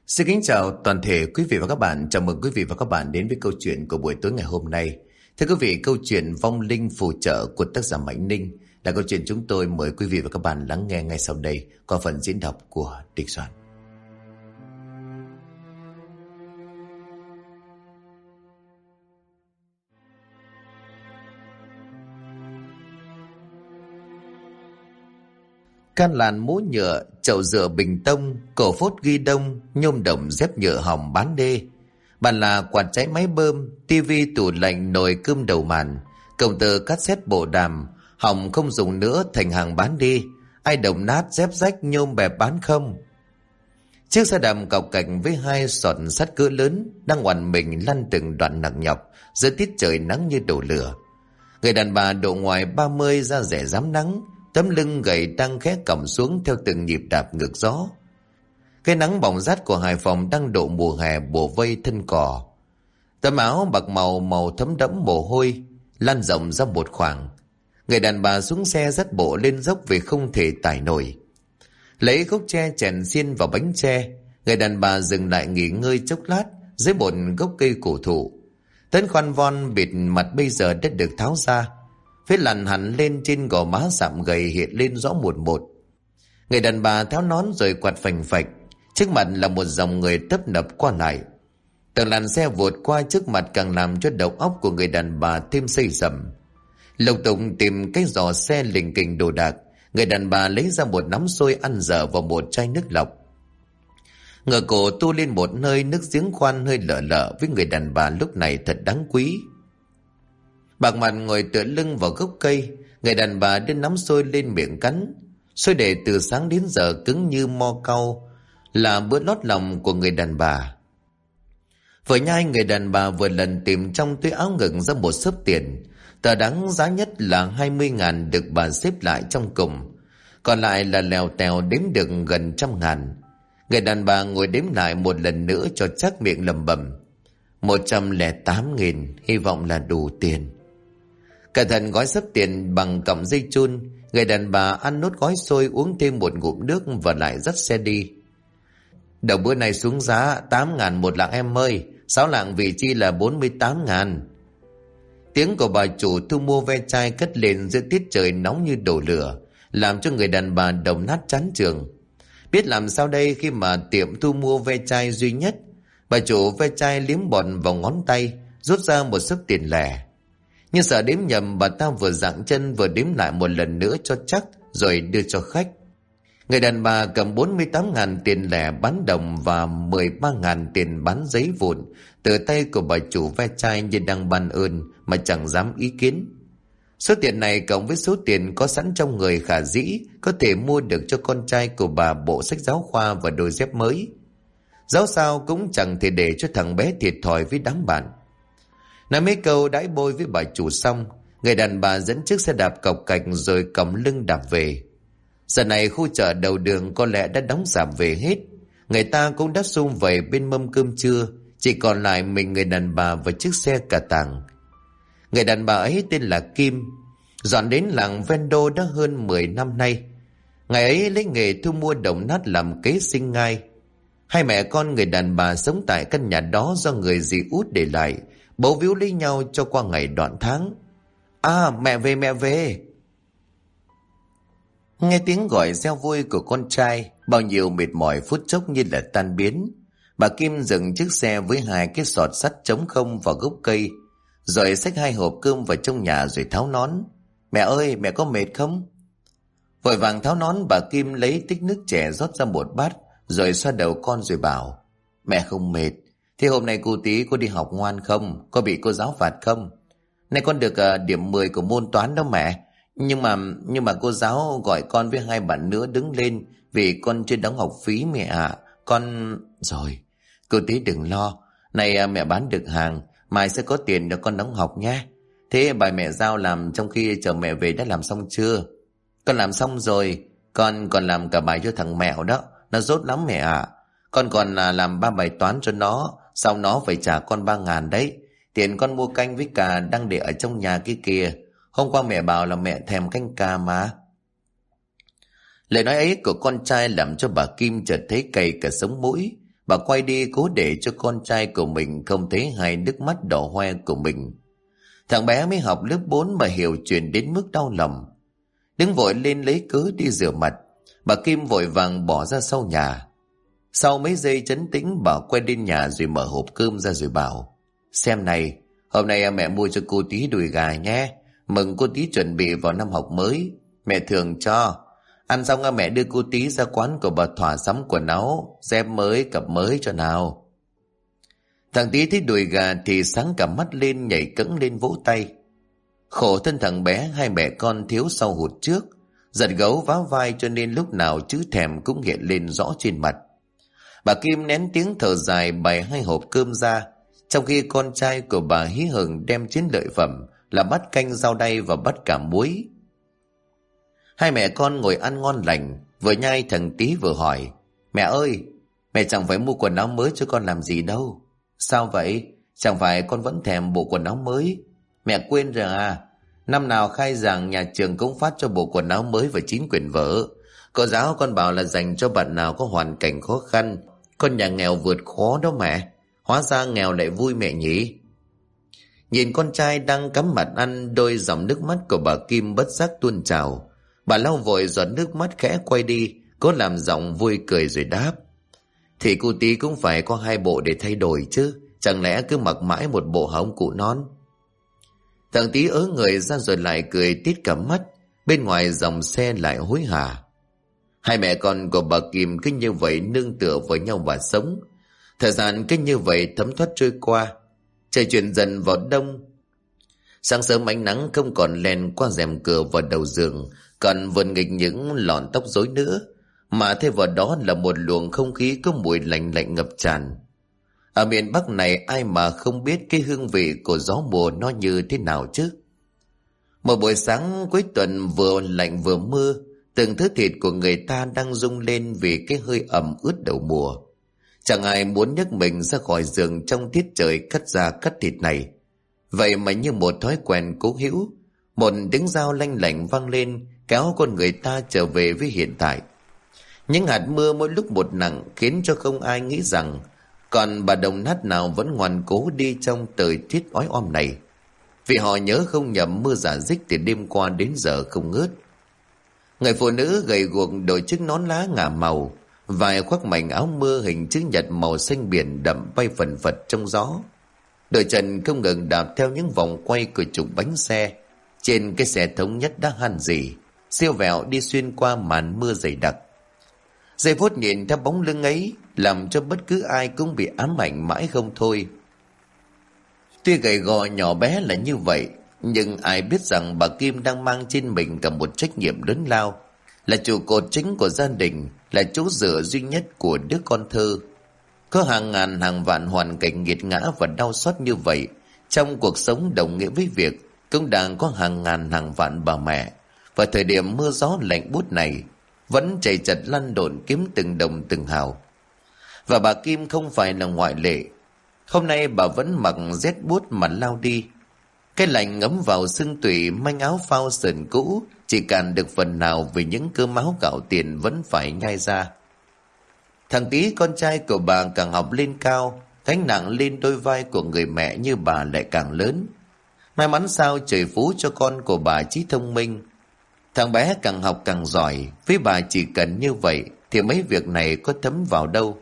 Xin kính chào toàn thể quý vị và các bạn. Chào mừng quý vị và các bạn đến với câu chuyện của buổi tối ngày hôm nay. Thưa quý vị, câu chuyện Vong Linh Phù Trợ của tác giả Mạnh Ninh là câu chuyện chúng tôi mời quý vị và các bạn lắng nghe ngay sau đây qua phần diễn đọc của Địch Soạn. Can làn mũ nhựa, chậu rửa bình tông, cổ phốt ghi đông, nhôm đồng dép nhựa hỏng bán đê. Bàn là quạt cháy máy bơm, tivi tủ lạnh nồi cơm đầu màn, công tơ cassette bộ đàm, hỏng không dùng nữa thành hàng bán đi. Ai đồng nát dép rách nhôm bẹp bán không. Chiếc xe đạp cọc cạnh với hai sọt sắt cỡ lớn đang oằn mình lăn từng đoạn nặng nhọc giữa tiết trời nắng như đổ lửa. Người đàn bà độ ngoài 30 da rẻ rám nắng, tấm lưng gầy đang khẽ còng xuống theo từng nhịp đạp ngược gió. Cái nắng bỏng rát của Hải Phòng đang độ mùa hè bủa vây thân cỏ. Tấm áo bạc màu thấm đẫm mồ hôi lan rộng ra một khoảng. Người đàn bà xuống xe dắt bộ lên dốc vì không thể tải nổi. Lấy gốc tre chèn xiên vào bánh tre, người đàn bà dừng lại nghỉ ngơi chốc lát dưới một gốc cây cổ thụ. Tấm khoan von bịt mặt bây giờ đã được tháo ra. Vết lằn hẳn lên trên gò má sạm gầy hiện lên rõ một. Người đàn bà tháo nón rồi quạt phành phạch. Trước mặt là một dòng người tấp nập qua lại. Từng làn xe vụt qua trước mặt càng làm cho đầu óc của người đàn bà thêm xây sẩm. Lục tục tìm cái giỏ xe lình kình đồ đạc, người đàn bà lấy ra một nắm xôi ăn dở vào một chai nước lọc. Ngửa cổ tu lên một nơi nước giếng khoan hơi lợ lợ với người đàn bà lúc này thật đáng quý. Bạc mặt ngồi tựa lưng vào gốc cây, người đàn bà đưa nắm xôi lên miệng cắn. Xôi để từ sáng đến giờ cứng như mo cau, là bữa lót lòng của người đàn bà. Vừa nhai, người đàn bà vừa lần tìm trong túi áo ngực ra một xớp tiền. Tờ đáng giá nhất là 20.000 được bà xếp lại trong cùng, còn lại là lèo tèo đếm được gần 100.000. Người đàn bà ngồi đếm lại một lần nữa cho chắc, miệng lẩm bẩm: 108.000, hy vọng là đủ tiền. Cẩn thận gói xấp tiền bằng cọng dây chun, người đàn bà ăn nốt gói xôi, uống thêm một ngụm nước và lại dắt xe đi. Đầu bữa này xuống giá 8.000 một lạng em ơi, 6 lạng vị chi là 48.000. Tiếng của bà chủ thu mua ve chai cất lên giữa tiết trời nóng như đổ lửa, làm cho người đàn bà đồng nát chán chường. Biết làm sao đây khi mà tiệm thu mua ve chai duy nhất. Bà chủ ve chai liếm bọt vào ngón tay, rút ra một xấp tiền lẻ. Nhưng sợ đếm nhầm, bà ta vừa dạng chân vừa đếm lại một lần nữa cho chắc rồi đưa cho khách. Người đàn bà cầm 48.000 tiền lẻ bán đồng và 13.000 tiền bán giấy vụn từ tay của bà chủ ve chai như đang ban ơn mà chẳng dám ý kiến. Số tiền này cộng với số tiền có sẵn trong người khả dĩ có thể mua được cho con trai của bà bộ sách giáo khoa và đôi dép mới. Dẫu sao cũng chẳng thể để cho thằng bé thiệt thòi với đám bạn. Nói mấy câu đãi bôi với bà chủ xong, người đàn bà dẫn chiếc xe đạp cọc cạch rồi còng lưng đạp về. Giờ này khu chợ đầu đường có lẽ đã đóng rạp về hết. Người ta cũng đã sum vầy bên mâm cơm trưa, chỉ còn lại mình người đàn bà và chiếc xe cà tàng. Người đàn bà ấy tên là Kim, dọn đến làng Vendo đã hơn 10 năm nay. Ngày ấy lấy nghề thu mua đồng nát làm kế sinh nhai. Hai mẹ con người đàn bà sống tại căn nhà đó do người dì út để lại, bấu víu lấy nhau cho qua ngày đoạn tháng. À, mẹ về mẹ về. Nghe tiếng gọi reo vui của con trai, bao nhiêu mệt mỏi phút chốc như là tan biến. Bà Kim dừng chiếc xe với hai cái sọt sắt trống không vào gốc cây, rồi xách hai hộp cơm vào trong nhà rồi tháo nón. Mẹ ơi, mẹ có mệt không? Vội vàng tháo nón, bà Kim lấy tích nước trẻ rót ra một bát rồi xoa đầu con rồi bảo: Mẹ không mệt. Thế hôm nay cô tí có đi học ngoan không? Có bị cô giáo phạt không? Này con được điểm 10 của môn toán đó mẹ. Nhưng mà cô giáo gọi con với hai bạn nữa đứng lên vì con chưa đóng học phí mẹ ạ. Con... Rồi, cô tí đừng lo. Này mẹ bán được hàng, mai sẽ có tiền để con đóng học nhé. Thế bài mẹ giao làm trong khi chờ mẹ về đã làm xong chưa? Con làm xong rồi. Con còn làm cả bài cho thằng Mẹo đó. Nó dốt lắm mẹ ạ. Con còn làm 3 bài toán cho nó. Sau nó phải trả con 3.000 đấy. Tiền con mua canh với cà đang để ở trong nhà kia kìa. Hôm qua mẹ bảo là mẹ thèm canh cà mà. Lời nói ấy của con trai làm cho bà Kim chợt thấy cay cả sống mũi. Bà quay đi cố để cho con trai của mình không thấy hai nước mắt đỏ hoe của mình. Thằng bé mới học lớp 4 mà hiểu chuyện đến mức đau lòng. Đứng vội lên lấy cớ đi rửa mặt, bà Kim vội vàng bỏ ra sau nhà. Sau mấy giây trấn tĩnh, bà quay đến nhà rồi mở hộp cơm ra rồi bảo: Xem này, hôm nay mẹ mua cho cô tí đùi gà nhé, mừng cô tí chuẩn bị vào năm học mới. Mẹ thường cho. Ăn xong mẹ đưa cô tí ra quán của bà Thỏa sắm quần áo, dép mới, cặp mới cho nào. Thằng Tí thấy đùi gà thì sáng cả mắt lên, nhảy cẫng lên vỗ tay. Khổ thân thằng bé, hai mẹ con thiếu sau hụt trước, giật gấu vá vai cho nên lúc nào chữ thèm cũng hiện lên rõ trên mặt. Bà Kim nén tiếng thở dài bày hai hộp cơm ra, trong khi con trai của bà hí hửng đem chiến lợi phẩm là bát canh rau đay và bát cả muối. Hai mẹ con ngồi ăn ngon lành, vừa nhai thằng Tí vừa hỏi: Mẹ ơi, mẹ chẳng phải mua quần áo mới cho con làm gì đâu. Sao vậy? Chẳng phải con vẫn thèm bộ quần áo mới? Mẹ quên rồi à? Năm nào khai giảng nhà trường cũng phát cho bộ quần áo mới và 9 quyển vở. Cô giáo con bảo là dành cho bạn nào có hoàn cảnh khó khăn. Con nhà nghèo vượt khó đó mẹ. Hóa ra nghèo lại vui mẹ nhỉ? Nhìn con trai đang cắm mặt ăn, đôi dòng nước mắt của bà Kim bất giác tuôn trào. Bà lau vội giọt nước mắt khẽ quay đi, cố làm giọng vui cười rồi đáp: Thì cô Tí cũng phải có 2 bộ để thay đổi chứ, chẳng lẽ cứ mặc mãi một bộ hả ông cụ non? Thằng Tí ớ người ra rồi lại cười tít cả mắt. Bên ngoài dòng xe lại hối hả. Hai mẹ con của bà Kim cứ như vậy nương tựa với nhau và sống. Thời gian cứ như vậy thấm thoát trôi qua. Trời chuyển dần vào đông. Sáng sớm ánh nắng không còn len qua rèm cửa vào đầu giường, còn vần nghịch những lọn tóc rối nữa, mà thay vào đó là một luồng không khí có mùi lạnh lạnh ngập tràn. Ở miền Bắc này ai mà không biết cái hương vị của gió mùa nó như thế nào chứ. Một buổi sáng cuối tuần vừa lạnh vừa mưa, từng thứ thịt của người ta đang rung lên vì cái hơi ẩm ướt đầu mùa. Chẳng ai muốn nhấc mình ra khỏi giường trong tiết trời cắt da cắt thịt này. Vậy mà như một thói quen cố hữu, một tiếng dao lanh lảnh vang lên kéo con người ta trở về với hiện tại. Những hạt mưa mỗi lúc một nặng khiến cho không ai nghĩ rằng còn bà đồng nát nào vẫn ngoan cố đi trong thời tiết ói oăm này. Vì họ nhớ không nhầm mưa rả rích từ đêm qua đến giờ không ngớt. Người phụ nữ gầy guộc đội chiếc nón lá ngả màu, vài khoác mảnh áo mưa hình chữ nhật màu xanh biển đậm bay phần phật trong gió. Đôi chân không ngừng đạp theo những vòng quay của trục bánh xe trên cái xe thống nhất đã han rỉ, siêu vẹo đi xuyên qua màn mưa dày đặc. Giây phút nhìn theo bóng lưng ấy làm cho bất cứ ai cũng bị ám ảnh mãi không thôi. Tuy gầy gò nhỏ bé là như vậy, nhưng ai biết rằng bà Kim đang mang trên mình cả một trách nhiệm lớn lao, là trụ cột chính của gia đình, là chỗ dựa duy nhất của đứa con thơ. Có hàng ngàn hàng vạn hoàn cảnh nghiệt ngã và đau xót như vậy trong cuộc sống, đồng nghĩa với việc cũng đang có hàng ngàn hàng vạn bà mẹ vào thời điểm mưa gió lạnh buốt này vẫn chạy chật lăn lộn kiếm từng đồng từng hào. Và bà Kim không phải là ngoại lệ. Hôm nay bà vẫn mặc rét buốt mà lao đi. Cái lạnh ngấm vào xương tủy, manh áo phao sờn cũ chỉ cản được phần nào vì những cơm áo gạo tiền vẫn phải nhai ra. Thằng Tí con trai của bà càng học lên cao, gánh nặng lên đôi vai của người mẹ như bà lại càng lớn. May mắn sao trời phú cho con của bà trí thông minh. Thằng bé càng học càng giỏi, với bà chỉ cần như vậy thì mấy việc này có thấm vào đâu.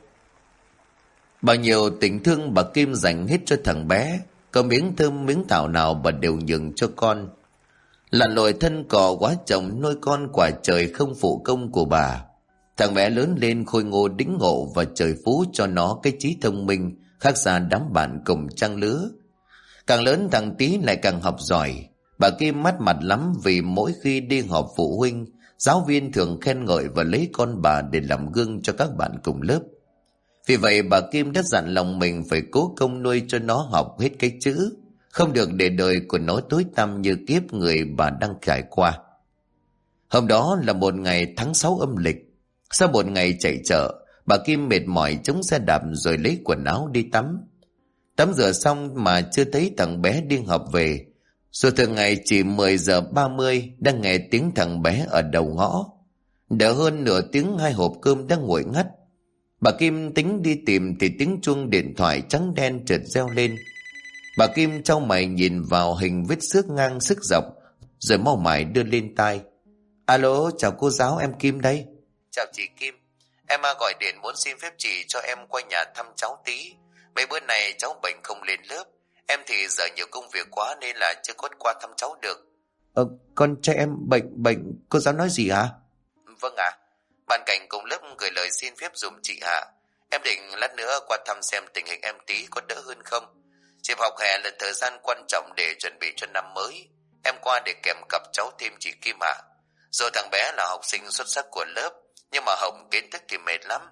Bao nhiêu tình thương bà Kim dành hết cho thằng bé, có miếng thơm miếng thảo nào bà đều nhường cho con. Lặn lội thân cò quá chồng nuôi con quả trời không phụ công của bà. Thằng bé lớn lên khôi ngô đĩnh ngộ và trời phú cho nó cái trí thông minh khác xa đám bạn cùng trang lứa. Càng lớn thằng Tí lại càng học giỏi. Bà Kim mắt mặt lắm vì mỗi khi đi họp phụ huynh, giáo viên thường khen ngợi và lấy con bà để làm gương cho các bạn cùng lớp. Vì vậy bà Kim đã dặn lòng mình phải cố công nuôi cho nó học hết cái chữ, không được để đời của nó tối tăm như kiếp người bà đang trải qua. Hôm đó là một ngày tháng 6 âm lịch. Sau một ngày chạy chợ, bà Kim mệt mỏi chống xe đạp rồi lấy quần áo đi tắm. Tắm rửa xong mà chưa thấy thằng bé đi học về. Rồi thường ngày chỉ 10 giờ 30 đang nghe tiếng thằng bé ở đầu ngõ. Đợi hơn nửa tiếng hai hộp cơm đang nguội ngắt. Bà Kim tính đi tìm thì tiếng chuông điện thoại trắng đen chợt reo lên. Bà Kim chau mày nhìn vào hình vết xước ngang xước dọc, rồi mau mải đưa lên tai. Alo, chào cô giáo, em Kim đây. Chào chị Kim, em gọi điện muốn xin phép chị cho em qua nhà thăm cháu tí. Mấy bữa này cháu bệnh không lên lớp, em thì giờ nhiều công việc quá nên là chưa có qua thăm cháu được. Con trai em bệnh, cô giáo nói gì hả? Vâng ạ, bạn Cảnh cùng lớp gửi lời xin phép dùm chị ạ. Em định lát nữa qua thăm xem tình hình em tí có đỡ hơn không. Dịp học hè là thời gian quan trọng để chuẩn bị cho năm mới. Em qua để kèm cặp cháu thêm chị Kim ạ. Rồi thằng bé là học sinh xuất sắc của lớp, nhưng mà học kiến thức thì mệt lắm.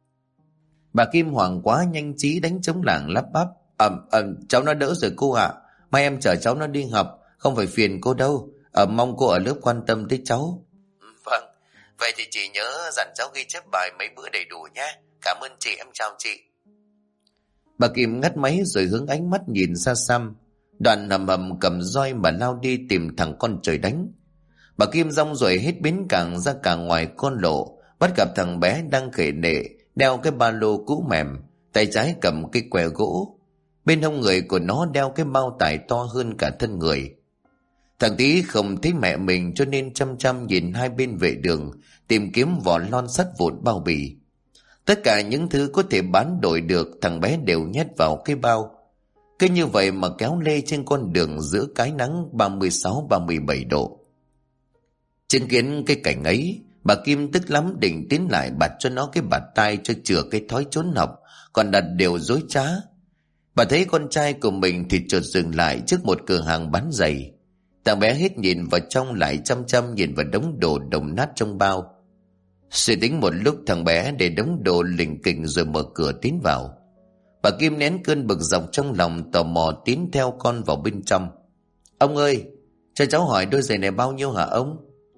Bà Kim hoảng quá, nhanh trí đánh trống lảng lắp bắp. Cháu nó đỡ rồi cô ạ. Mai em chở cháu nó đi học, không phải phiền cô đâu. Mong cô ở lớp quan tâm tới cháu. Vâng, vậy thì chị nhớ dặn cháu ghi chép bài mấy bữa đầy đủ nhé. Cảm ơn chị, em chào chị. Bà Kim ngắt máy rồi hướng ánh mắt nhìn xa xăm. Đoạn hầm hầm cầm roi mà lao đi tìm thằng con trời đánh. Bà Kim rong rồi hết bến cảng ra cả ngoài con lộ, bắt gặp thằng bé đang khể nệ, đeo cái ba lô cũ mềm, tay trái cầm cái què gỗ. Bên hông người của nó đeo cái bao tải to hơn cả thân người. Thằng Tý không thấy mẹ mình cho nên chăm chăm nhìn hai bên vệ đường, tìm kiếm vỏ lon sắt vụn bao bì. Tất cả những thứ có thể bán đổi được thằng bé đều nhét vào cái bao. Cứ như vậy mà kéo lê trên con đường giữa cái nắng 36-37 độ. Chứng kiến cái cảnh ấy, bà Kim tức lắm định tiến lại bạt cho nó cái bạt tai cho chừa cái thói trốn học, còn đặt đều dối trá. Bà thấy con trai của mình thì chợt dừng lại trước một cửa hàng bán giày. Thằng bé hết nhìn vào trong lại chăm chăm nhìn vào đống đồ đồng nát trong bao. Suy tính một lúc, thằng bé để đống đồ lình kình rồi mở cửa tiến vào. Bà Kim nén cơn bực dọc trong lòng, tò mò tiến theo con vào bên trong. Ông ơi, cho cháu hỏi đôi giày này bao nhiêu hả ông?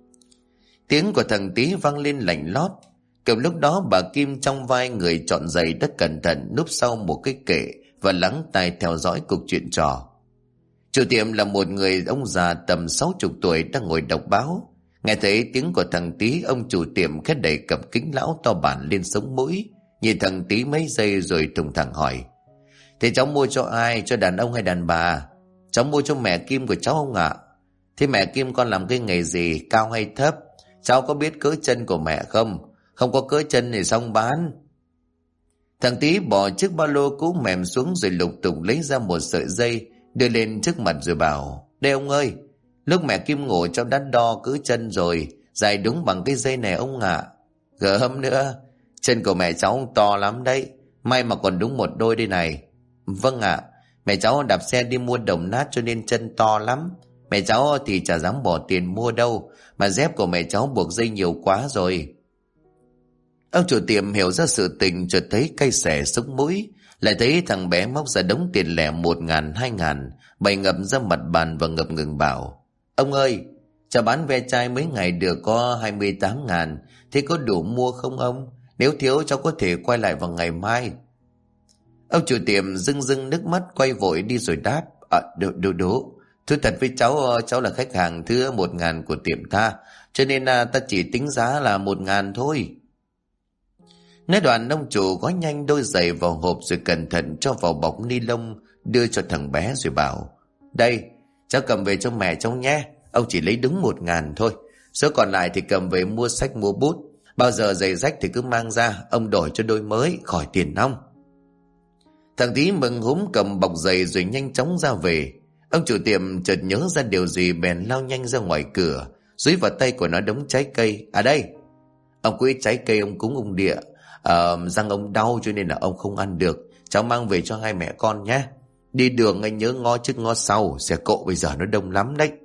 Tiếng của thằng Tý vang lên lạnh lót. Kiểu lúc đó bà Kim trong vai người chọn giày rất cẩn thận núp sau một cái kệ và lắng tai theo dõi cuộc chuyện trò. Chủ tiệm là một người ông già tầm 60 tuổi đang ngồi đọc báo. Nghe thấy tiếng của thằng Tý, ông chủ tiệm khét đẩy cặp kính lão to bản lên sống mũi, nhìn thằng Tý mấy giây rồi thùng thẳng hỏi. Thế cháu mua cho ai, cho đàn ông hay đàn bà? Cháu mua cho mẹ Kim của cháu không ạ? Thế mẹ Kim con làm cái nghề gì, cao hay thấp? Cháu có biết cỡ chân của mẹ không? Không có cỡ chân thì xong bán. Thằng Tý bỏ chiếc ba lô cũ mềm xuống rồi lục tục lấy ra một sợi dây, đưa lên trước mặt rồi bảo. Đây ông ơi, lúc mẹ Kim ngủ cháu đã đo cỡ chân rồi, dài đúng bằng cái dây này ông ạ. Gớm nữa, chân của mẹ cháu to lắm đấy, may mà còn đúng một đôi đây này. Vâng ạ, mẹ cháu đạp xe đi mua đồng nát cho nên chân to lắm. Mẹ cháu thì chả dám bỏ tiền mua đâu, mà dép của mẹ cháu buộc dây nhiều quá rồi. Ông chủ tiệm hiểu ra sự tình, chợt thấy cay xè sống mũi, lại thấy thằng bé móc ra đống tiền lẻ 1.000, 2.000 bày ngập ra mặt bàn và ngập ngừng bảo. Ông ơi, cháu bán ve chai mấy ngày được có 28.000, thế có đủ mua không ông? Nếu thiếu cháu có thể quay lại vào ngày mai. Ông chủ tiệm rưng rưng nước mắt quay vội đi rồi đáp. Đủ. Thưa thật với cháu là khách hàng thứ 1.000 của tiệm ta, cho nên ta chỉ tính giá là 1.000 thôi. Nói đoạn, ông chủ gói nhanh đôi giày vào hộp rồi cẩn thận cho vào bọc ni lông, đưa cho thằng bé rồi bảo. Đây, cháu cầm về cho mẹ cháu nhé, ông chỉ lấy đúng 1.000 thôi. Số còn lại thì cầm về mua sách mua bút. Bao giờ giày rách thì cứ mang ra, ông đổi cho đôi mới, khỏi tiền nong. Thằng Tí mừng húm cầm bọc giày rồi nhanh chóng ra về. Ông chủ tiệm chợt nhớ ra điều gì bèn lao nhanh ra ngoài cửa, dúi vào tay của nó đống trái cây. À đây, ông quý trái cây ông cúng ông địa. Răng ông đau cho nên là ông không ăn được, cháu mang về cho hai mẹ con nhé. Đi đường anh nhớ ngó trước ngó sau, xe cộ bây giờ nó đông lắm đấy.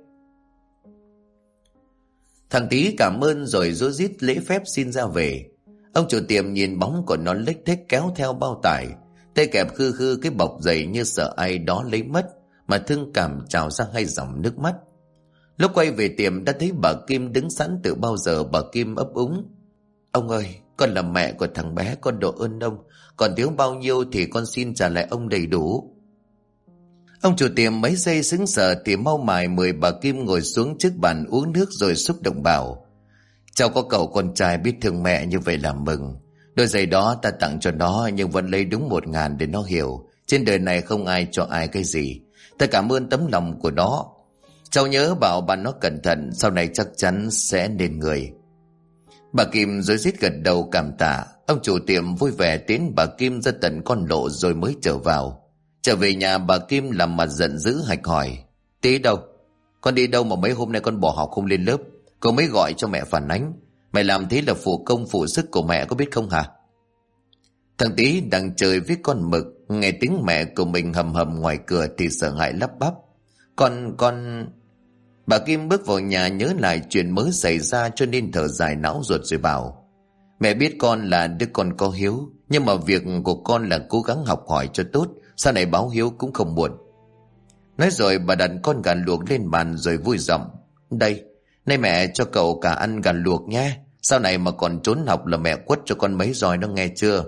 Thằng Tí cảm ơn rồi rối rít lễ phép xin ra về. Ông chủ tiệm nhìn bóng của nó lếch thếch kéo theo bao tải, tay kẹp khư khư cái bọc giày như sợ ai đó lấy mất, mà thương cảm trào ra hai dòng nước mắt. Lúc quay về tiệm đã thấy bà Kim đứng sẵn từ bao giờ. Bà Kim ấp úng. Ông ơi, con là mẹ của thằng bé, con độ ơn ông, còn thiếu bao nhiêu thì con xin trả lại ông đầy đủ. Ông chủ tiệm mấy giây sững sờ thì mau mải mời bà Kim ngồi xuống trước bàn uống nước rồi xúc động bảo. Cháu có cậu con trai biết thương mẹ như vậy là mừng. Đôi giày đó ta tặng cho nó, nhưng vẫn lấy đúng 1.000 để nó hiểu trên đời này không ai cho ai cái gì. Ta cảm ơn tấm lòng của nó. Cháu nhớ bảo bà nó cẩn thận, sau này chắc chắn sẽ nên người. Bà Kim rối rít gật đầu cảm tạ. Ông chủ tiệm vui vẻ tiến bà Kim ra tận con lộ rồi mới trở vào. Trở về nhà, bà Kim làm mặt giận dữ hạch hỏi: Tí đâu? Con đi đâu mà mấy hôm nay con bỏ học không lên lớp? Cô mới gọi cho mẹ phản ánh. Mày làm thế là phụ công phụ sức của mẹ, có biết không hả? Thằng Tí đang chơi với con mực, nghe tiếng mẹ của mình hầm hầm ngoài cửa thì sợ hãi lắp bắp: Con... Bà Kim bước vào nhà nhớ lại chuyện mới xảy ra cho nên thở dài não ruột rồi bảo: Mẹ biết con là đứa con có hiếu, nhưng mà việc của con là cố gắng học hỏi cho tốt, sau này báo hiếu cũng không muộn. Nói rồi bà đặt con gà luộc lên bàn rồi vui giọng: Đây, nay mẹ cho cậu cả ăn gà luộc nhé. Sau này mà còn trốn học là mẹ quất cho con mấy roi, nó nghe chưa?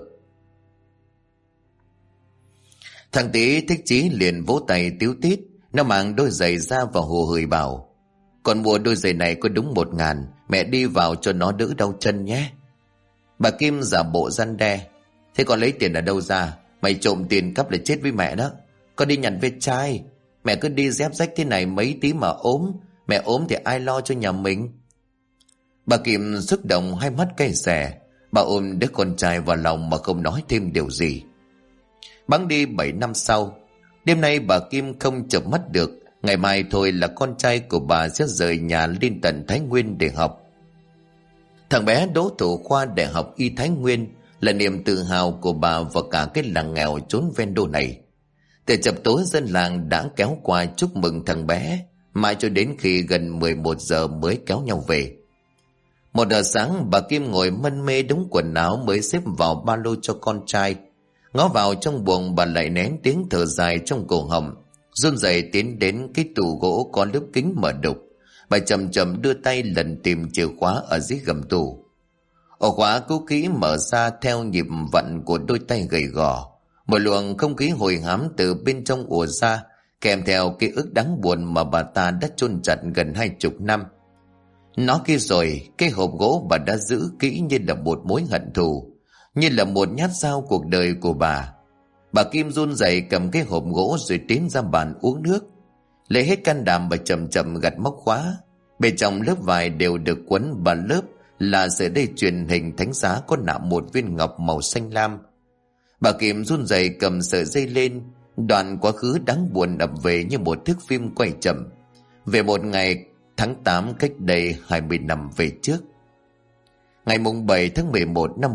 Thằng Tí thích chí liền vỗ tay tíu tít. Nó mang đôi giày ra và hồ hởi bảo: Con mua đôi giày này có đúng 1.000, mẹ đi vào cho nó đỡ đau chân nhé. Bà Kim giả bộ răn đe: Thế con lấy tiền ở đâu ra? Mày trộm tiền cắp là chết với mẹ đó. Con đi nhặt ve chai. Mẹ cứ đi dép rách thế này mấy tí mà ốm. Mẹ ốm thì ai lo cho nhà mình? Bà Kim xúc động, hai mắt cay xè. Bà ôm đứa con trai vào lòng mà không nói thêm điều gì. Bẵng đi 7 năm sau, đêm nay bà Kim không chợp mắt được. Ngày mai thôi là con trai của bà sẽ rời nhà lên tận Thái Nguyên để học. Thằng bé đỗ thủ khoa đại học Y Thái Nguyên là niềm tự hào của bà và cả cái làng nghèo chốn ven đô này. Từ chập tối dân làng đã kéo qua chúc mừng thằng bé, mãi cho đến khi gần 11 giờ mới kéo nhau về. 1 giờ sáng, bà Kim ngồi mân mê đống quần áo mới xếp vào ba lô cho con trai. Ngó vào trong buồng, bà lại nén tiếng thở dài trong cổ họng, run rẩy tiến đến cái tủ gỗ có lớp kính mở đục. Bà chậm chậm đưa tay lần tìm chìa khóa ở dưới gầm tủ. Ổ khóa cũ kỹ mở ra theo nhịp vặn của đôi tay gầy gò. Một luồng không khí hồi hám từ bên trong ùa ra, kèm theo ký ức đáng buồn mà bà ta đã chôn chặt gần 20 năm. Nó kia rồi, cái hộp gỗ bà đã giữ kỹ như là một mối hận thù, như là một nhát dao cuộc đời của bà. Bà Kim run rẩy cầm cái hộp gỗ rồi tiến ra bàn uống nước. Lấy hết can đảm, bà chậm chậm gặt móc khóa. Bên trong lớp vải đều được quấn ba lớp là sợi dây chuyền hình thánh giá có nạm một viên ngọc màu xanh lam. Bà Kim run rẩy cầm sợi dây lên, đoạn quá khứ đáng buồn ập về như một thước phim quay chậm, về một ngày tháng 8 cách đây 20 năm về trước. Ngày mùng 7 tháng 11 năm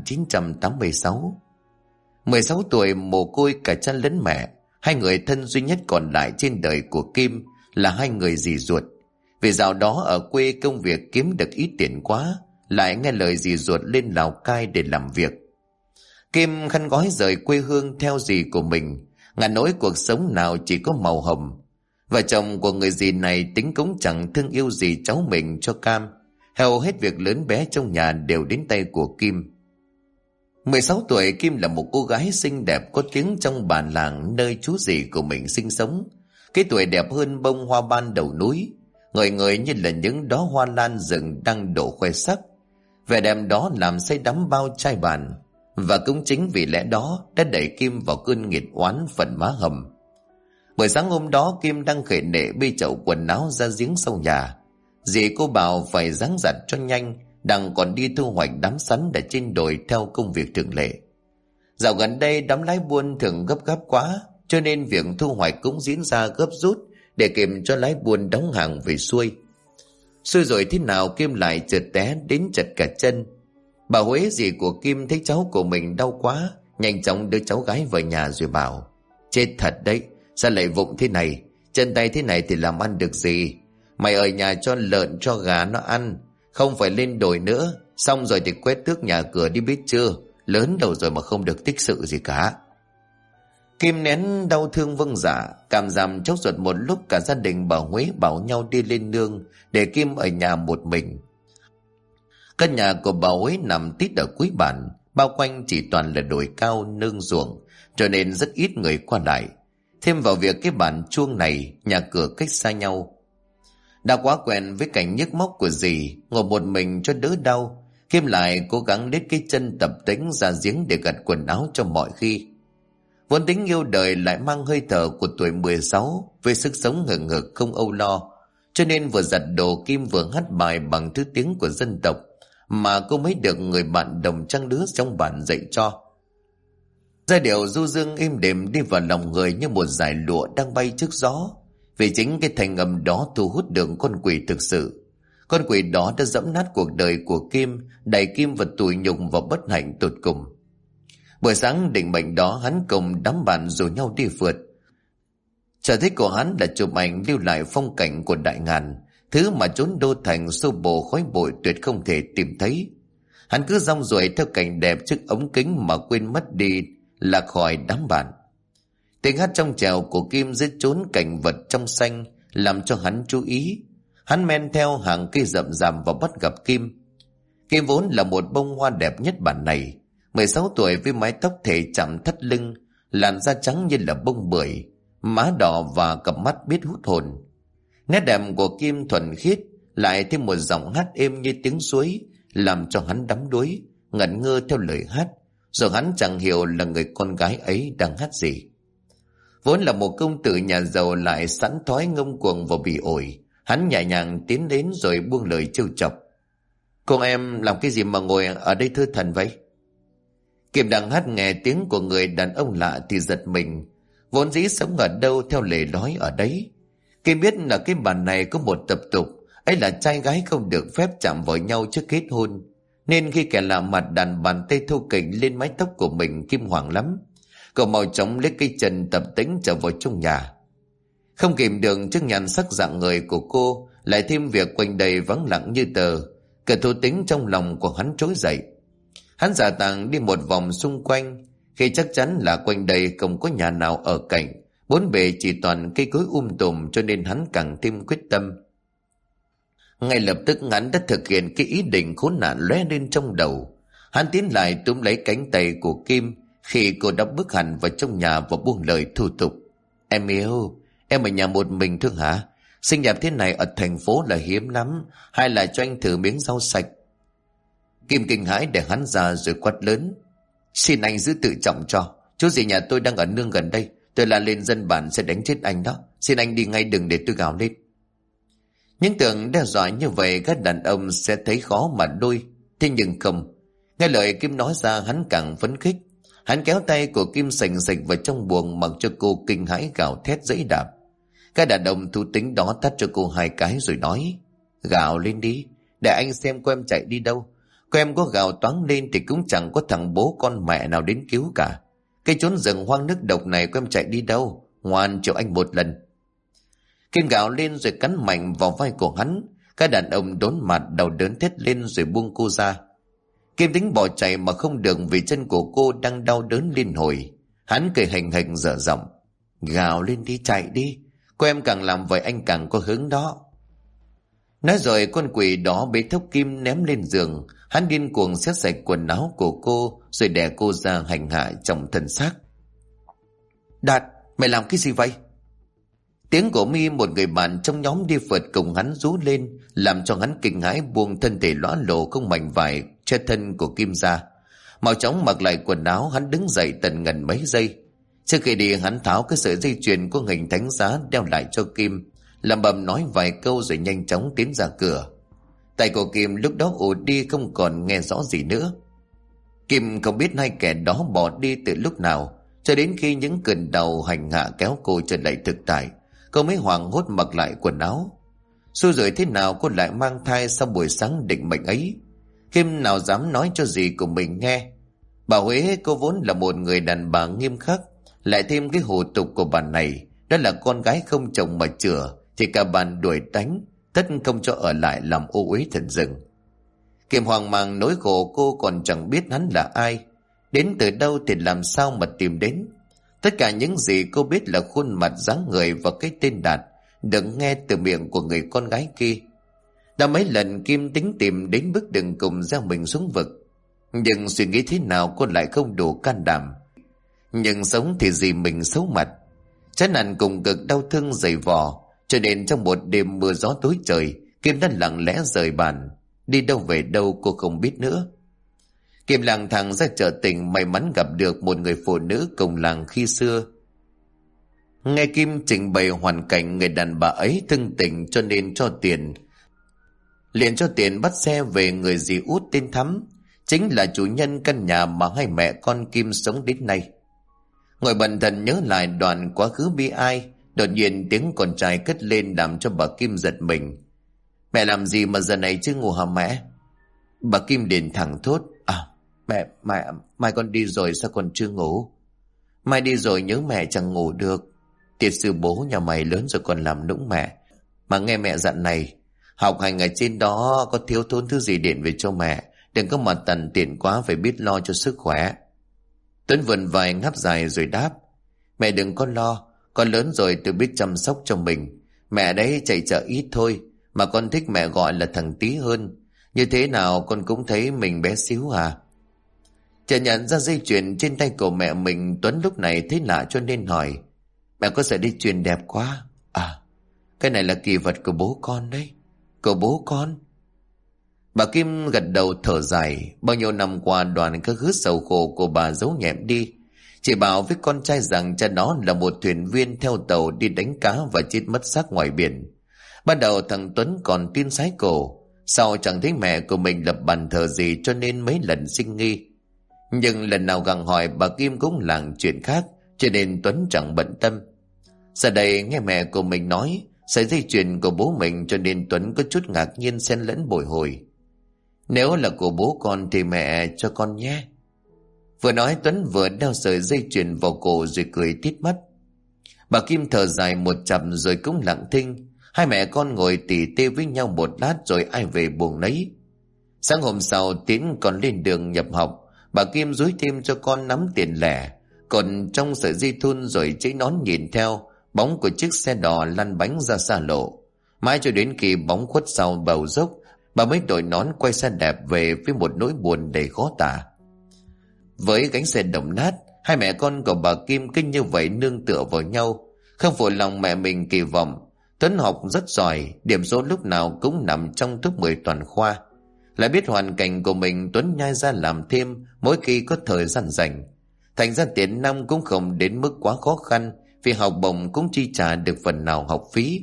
1986. 16 tuổi, mồ côi cả cha lẫn mẹ, hai người thân duy nhất còn lại trên đời của Kim là hai người dì ruột. Vì dạo đó ở quê công việc kiếm được ít tiền quá, lại nghe lời dì ruột lên Lào Cai để làm việc. Kim khăn gói rời quê hương theo dì của mình, ngàn nỗi cuộc sống nào chỉ có màu hồng. Vợ chồng của người dì này tính cũng chẳng thương yêu gì cháu mình cho cam. Hầu hết việc lớn bé trong nhà đều đến tay của Kim. 16 tuổi, Kim là một cô gái xinh đẹp có tiếng trong bản làng nơi chú rể của mình sinh sống. Cái tuổi đẹp hơn bông hoa ban đầu núi, ngời ngời như là những đóa hoa lan rừng đang đổ khoe sắc. Vẻ đẹp đó làm say đắm bao trai bản, và cũng chính vì lẽ đó đã đẩy Kim vào cơn nghiệt oán phần má hầm. Buổi sáng hôm đó, Kim đang khệ nệ bê chậu quần áo ra giếng sau nhà. Dì cô bảo phải ráng giặt cho nhanh, đang còn đi thu hoạch đám sắn để trên đồi theo công việc thường lệ. Dạo gần đây đám lái buôn thường gấp gáp quá, cho nên việc thu hoạch cũng diễn ra gấp rút để kịp cho lái buôn đóng hàng về xuôi. Xuôi rồi thế nào, Kim lại trượt té đến chật cả chân. Bà Huế, dì của Kim, thấy cháu của mình đau quá, nhanh chóng đưa cháu gái về nhà rồi bảo: Chết thật đấy, sao lại vụng thế này, chân tay thế này thì làm ăn được gì. Mày ở nhà cho lợn cho gà nó ăn, không phải lên đồi nữa. Xong rồi thì quét tước nhà cửa đi biết chưa, lớn đầu rồi mà không được tích sự gì cả. Kim nén đau thương vâng dạ, cảm giảm chốc ruột một lúc. Cả gia đình bà Huế bảo nhau đi lên nương để Kim ở nhà một mình. Căn nhà của bà Huế nằm tít ở cuối bản, bao quanh chỉ toàn là đồi cao nương ruộng, cho nên rất ít người qua lại. Thêm vào việc cái bản chuông này, nhà cửa cách xa nhau. Đã quá quen với cảnh nhức móc của dì, ngồi một mình cho đỡ đau, Kim lại cố gắng đít cái chân tập tễnh ra giếng để gặt quần áo cho mọi khi. Vốn tính yêu đời lại mang hơi thở của tuổi 16 với sức sống hừng hực không âu lo, cho nên vừa giặt đồ Kim vừa hát bài bằng thứ tiếng của dân tộc mà cô mới được người bạn đồng trang lứa trong bản dạy cho. Giai điệu du dương êm đềm đi vào lòng người như một dải lụa đang bay trước gió. Vì chính cái thanh âm đó thu hút được con quỷ thực sự. Con quỷ đó đã dẫm nát cuộc đời của Kim, đẩy Kim vào tủi nhục và bất hạnh tột cùng. Buổi sáng định mệnh đó, hắn cùng đám bạn rủ nhau đi phượt. Sở thích của hắn là chụp ảnh lưu lại phong cảnh của Đại Ngàn, thứ mà chốn đô thành xô bồ khói bụi tuyệt không thể tìm thấy. Hắn cứ rong ruổi theo cảnh đẹp trước ống kính mà quên mất đi lạc khỏi đám bạn. Tiếng hát trong trèo của Kim dưới chốn cảnh vật trong xanh làm cho hắn chú ý. Hắn men theo hàng cây rậm rạp và bắt gặp Kim. Kim vốn là một bông hoa đẹp nhất bản này, 16 tuổi với mái tóc thể chạm thắt lưng, làn da trắng như là bông bưởi, má đỏ và cặp mắt biết hút hồn. Nét đẹp của Kim thuần khiết, lại thêm một giọng hát êm như tiếng suối, làm cho hắn đắm đuối, ngẩn ngơ theo lời hát, rồi hắn chẳng hiểu là người con gái ấy đang hát gì. Vốn là một công tử nhà giàu lại sẵn thói ngông cuồng và bị ổi, hắn nhẹ nhàng tiến đến rồi buông lời trêu chọc. Cô em làm cái gì mà ngồi ở đây thơ thần vậy? Kim đang hát nghe tiếng của người đàn ông lạ thì giật mình. Vốn dĩ sống ở đâu theo lề lối ở đấy. Kim biết là cái bản này có một tập tục, ấy là trai gái không được phép chạm vào nhau trước kết hôn. Nên khi kẻ lạ mặt đàn bàn tay thô kệch lên mái tóc của mình, Kim hoảng lắm. Cậu mau chóng lấy cây chân tập tễnh trở vào trong nhà. Không kìm được trước nhan sắc dạng người của cô, lại thêm việc quanh đây vắng lặng như tờ, cả thú tính trong lòng của hắn trỗi dậy. Hắn giả tàng đi một vòng xung quanh, khi chắc chắn là quanh đây không có nhà nào ở cạnh, bốn bề chỉ toàn cây cối tùm, cho nên hắn càng thêm quyết tâm. Ngay lập tức hắn đã thực hiện cái ý định khốn nạn lóe lên trong đầu. Hắn tiến lại túm lấy cánh tay của Kim khi cô đã bước hẳn vào trong nhà và buông lời thu tục. Em yêu, em ở nhà một mình thương hả? Sinh nhật thế này ở thành phố là hiếm lắm, hay là cho anh thử miếng rau sạch? Kim kinh hãi để hắn ra rồi quát lớn. Xin anh giữ tự trọng cho. Chú dì nhà tôi đang ở nương gần đây. Tôi là lên dân bản sẽ đánh chết anh đó. Xin anh đi ngay, đừng để tôi gào lên. Những tưởng đe dọa như vậy các đàn ông sẽ thấy khó mà đôi. Thế nhưng không. Nghe lời Kim nói ra hắn càng phấn khích. Hắn kéo tay của Kim sành sạch vào trong buồng, mặc cho cô kinh hãi gào thét giãy đạp. Các đàn ông thú tính đó tát cho cô 2 cái rồi nói. Gào lên đi, để anh xem cô em chạy đi đâu. Cô em có gào toáng lên thì cũng chẳng có thằng bố con mẹ nào đến cứu cả. Cái chốn rừng hoang nước độc này cô em chạy đi đâu? Ngoan chịu anh một lần. Kim gào lên rồi cắn mạnh vào vai của hắn. Các đàn ông đốn mặt đầu đớn thét lên rồi buông cô ra. Kim tính bỏ chạy mà không được vì chân của cô đang đau đớn liên hồi. Hắn cười hành hành dở giọng. Gào lên đi, chạy đi. Cô em càng làm vậy anh càng có hứng đó. Nói rồi con quỷ đó bế thốc Kim ném lên giường. Hắn điên cuồng xé sạch quần áo của cô rồi đè cô ra hành hạ trong thân xác. Đạt, mày làm cái gì vậy? Tiếng của My, một người bạn trong nhóm đi phượt cùng hắn, rú lên, làm cho hắn kinh hãi buông thân thể lõa lồ không mảnh vải che thân của Kim ra. Mau chóng mặc lại quần áo, hắn đứng dậy tận ngần mấy giây. Trước khi đi hắn tháo cái sợi dây chuyền có hình thánh giá đeo lại cho Kim, lẩm bẩm nói vài câu rồi nhanh chóng tiến ra cửa. Tay của Kim lúc đó ù đi không còn nghe rõ gì nữa. Kim không biết hai kẻ đó bỏ đi từ lúc nào, cho đến khi những cơn đau hành hạ kéo cô trở lại thực tại, cô mới hoảng hốt mặc lại quần áo. Xui rồi thế nào cô lại mang thai sau buổi sáng định mệnh ấy. Kim nào dám nói cho gì của mình nghe. Bà Huế cô vốn là một người đàn bà nghiêm khắc, lại thêm cái hủ tục của bà này, đó là con gái không chồng mà chửa thì cả bàn đuổi đánh, tất không cho ở lại làm ô uế thần rừng. Kim hoang mang nỗi khổ, cô còn chẳng biết hắn là ai, đến từ đâu thì làm sao mà tìm đến. Tất cả những gì cô biết là khuôn mặt, dáng người và cái tên Đạt được nghe từ miệng của người con gái kia. Đã mấy lần Kim tính tìm đến bước đường cùng gieo mình xuống vực, nhưng suy nghĩ thế nào cô lại không đủ can đảm. Nhưng sống thì gì mình xấu mặt, chán nản cùng cực đau thương dày vò, cho nên trong một đêm mưa gió tối trời, Kim đã lặng lẽ rời bàn, đi đâu về đâu cô không biết nữa. Kim lang thang ra chợ tỉnh, may mắn gặp được một người phụ nữ cùng làng khi xưa. Nghe Kim trình bày hoàn cảnh người đàn bà ấy thương tình cho nên cho tiền. Liền cho tiền bắt xe về người dì út tên Thắm, chính là chủ nhân căn nhà mà hai mẹ con Kim sống đến nay. Ngồi bần thần nhớ lại đoạn quá khứ bi ai, đột nhiên tiếng con trai cất lên làm cho bà Kim giật mình. Mẹ làm gì mà giờ này chưa ngủ hả mẹ? Bà Kim liền thẳng thốt. Mẹ, mai con đi rồi sao còn chưa ngủ? Mai đi rồi nhớ mẹ chẳng ngủ được. Tiệt sư bố nhà mày lớn rồi còn làm nũng mẹ. Mà nghe mẹ dặn này, học hành ở trên đó có thiếu thốn thứ gì điện về cho mẹ. Đừng có mà tằn tiện quá, phải biết lo cho sức khỏe. Tuấn vườn vài ngáp dài rồi đáp. Mẹ đừng có lo, con lớn rồi tự biết chăm sóc cho mình. Mẹ đấy chạy chợ ít thôi, mà con thích mẹ gọi là thằng Tí hơn. Như thế nào con cũng thấy mình bé xíu à. Chợt nhận ra dây chuyền trên tay của mẹ mình, Tuấn lúc này thấy lạ cho nên hỏi. Mẹ có sợi dây chuyền đẹp quá. Cái này là kỳ vật của bố con đấy. Của bố con? Bà Kim gật đầu thở dài. Bao nhiêu năm qua đoàn các hứa sầu khổ của bà giấu nhẹm đi. Chỉ bảo với con trai rằng cha nó là một thuyền viên theo tàu đi đánh cá và chết mất xác ngoài biển. Ban đầu thằng Tuấn còn tin sái cổ, sau chẳng thấy mẹ của mình lập bàn thờ gì cho nên mấy lần sinh nghi. Nhưng lần nào gặng hỏi bà Kim cũng làng chuyện khác, cho nên Tuấn chẳng bận tâm. Giờ đây nghe mẹ của mình nói sợi dây chuyền của bố mình, cho nên Tuấn có chút ngạc nhiên xen lẫn bồi hồi. Nếu là của bố con thì mẹ cho con nhé. Vừa nói Tuấn vừa đeo sợi dây chuyền vào cổ rồi cười tít mắt. Bà Kim thở dài một chập rồi cũng lặng thinh. Hai mẹ con ngồi tỉ tê với nhau một lát rồi ai về buồng nấy. Sáng hôm sau Tiến còn lên đường nhập học. Bà Kim dúi thêm cho con nắm tiền lẻ, còn trong sợi dây thun rồi cháy nón nhìn theo bóng của chiếc xe đò lăn bánh ra xa lộ. Mãi cho đến khi bóng khuất sau bầu dốc, bà mới đội nón quay xe đẹp về với một nỗi buồn đầy khó tả. Với gánh xe đồng nát, hai mẹ con của bà Kim kinh như vậy nương tựa vào nhau, không phụ lòng mẹ mình kỳ vọng. Tuấn học rất giỏi, điểm số lúc nào cũng nằm trong top 10 toàn khoa. Lại biết hoàn cảnh của mình, Tuấn nhai ra làm thêm mỗi khi có thời gian rảnh. Thành ra tiền năm cũng không đến mức quá khó khăn, vì học bổng cũng chi trả được phần nào học phí.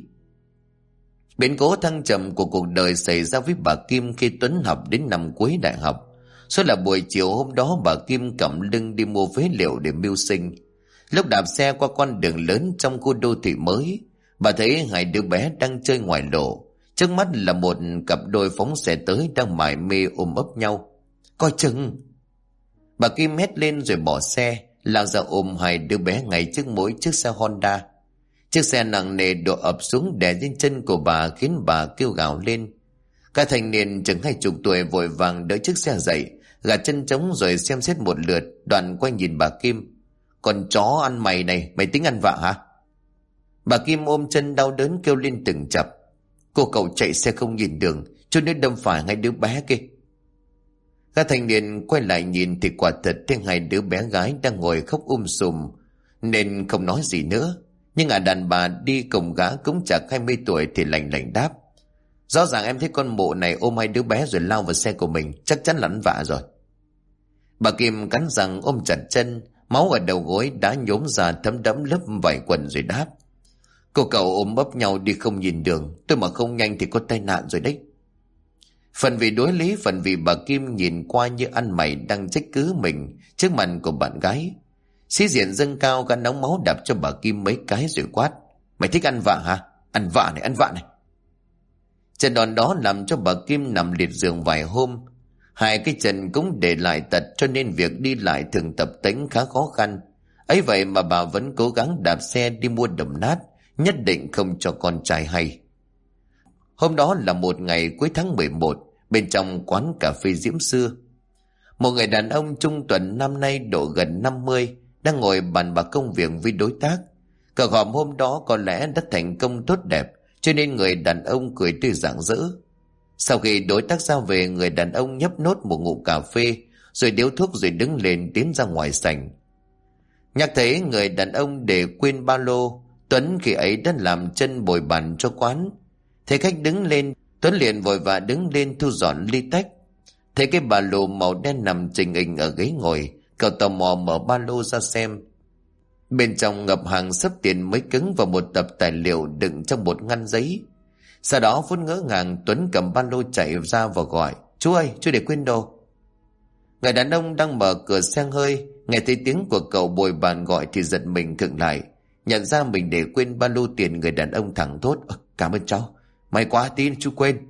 Biến cố thăng trầm của cuộc đời xảy ra với bà Kim khi Tuấn học đến năm cuối đại học. Số là buổi chiều hôm đó bà Kim cõng lưng đi mua phế liệu để mưu sinh. Lúc đạp xe qua con đường lớn trong khu đô thị mới, bà thấy hai đứa bé đang chơi ngoài lộ. Trước mắt là một cặp đôi phóng xe tới đang mải mê ôm ấp nhau. Coi chừng! Bà Kim hét lên rồi bỏ xe, lao ra ôm hai đứa bé ngay trước mỗi chiếc xe Honda. Chiếc xe nặng nề đổ ập xuống đè lên chân của bà khiến bà kêu gào lên. Cả thanh niên chừng 20 tuổi vội vàng đỡ chiếc xe dậy, gạt chân trống rồi xem xét một lượt, đoạn quay nhìn bà Kim. Con chó ăn mày này, mày tính ăn vạ hả? Bà Kim ôm chân đau đớn kêu lên từng chập. Cô cậu chạy xe không nhìn đường, cho nên đâm phải hai đứa bé kia. Các thanh niên quay lại nhìn thì quả thật thấy hai đứa bé gái đang ngồi khóc sùm, nên không nói gì nữa. Nhưng đàn bà đi cùng gã cũng chạc 20 tuổi thì lành lành đáp. Rõ ràng em thấy con mụ này ôm hai đứa bé rồi lao vào xe của mình, chắc chắn là ăn vạ rồi. Bà Kim cắn răng ôm chặt chân, máu ở đầu gối đã nhốm ra thấm đẫm lớp vải quần rồi đáp. Cô cậu ôm ấp nhau đi không nhìn đường, tôi mà không nhanh thì có tai nạn rồi đấy. Phần vì đối lý, phần vì bà Kim nhìn qua như ăn mày đang trách cứ mình trước mặt của bạn gái. Sĩ diện dâng cao, gã nóng máu đạp cho bà Kim mấy cái rồi quát. Mày thích ăn vạ hả? Ăn vạ này, ăn vạ này. Trận đòn đó làm cho bà Kim nằm liệt giường vài hôm. Hai cái chân cũng để lại tật, cho nên việc đi lại thường tập tễnh khá khó khăn. Ấy vậy mà bà vẫn cố gắng đạp xe đi mua đồng nát, nhất định không cho con trai hay. Hôm đó là một ngày cuối tháng 11, bên trong quán cà phê Diễm Xưa. Một người đàn ông trung tuần năm nay độ gần 50 đang ngồi bàn bạc công việc với đối tác. Cuộc họp hôm đó có lẽ đã thành công tốt đẹp, cho nên người đàn ông cười tươi rạng rỡ. Sau khi đối tác ra về, người đàn ông nhấp nốt một ngụm cà phê rồi điếu thuốc rồi đứng lên tiến ra ngoài sảnh. Nhắc thấy người đàn ông để quên ba lô, Tuấn khi ấy đã làm chân bồi bàn cho quán. Thấy khách đứng lên Tuấn liền vội vã đứng lên thu dọn ly tách. Thấy cái ba lô màu đen nằm trình hình ở ghế ngồi, cậu tò mò mở ba lô ra xem. Bên trong ngập hàng xấp tiền mới cứng và một tập tài liệu đựng trong một ngăn giấy. Sau đó phút ngỡ ngàng, Tuấn cầm ba lô chạy ra và gọi: "Chú ơi, chú để quên đồ." Người đàn ông đang mở cửa xe hơi, nghe thấy tiếng của cậu bồi bàn gọi thì giật mình khựng lại, nhận ra mình để quên ba lô tiền. Người đàn ông thẳng thốt: "Cảm ơn cháu, may quá tí chú quên."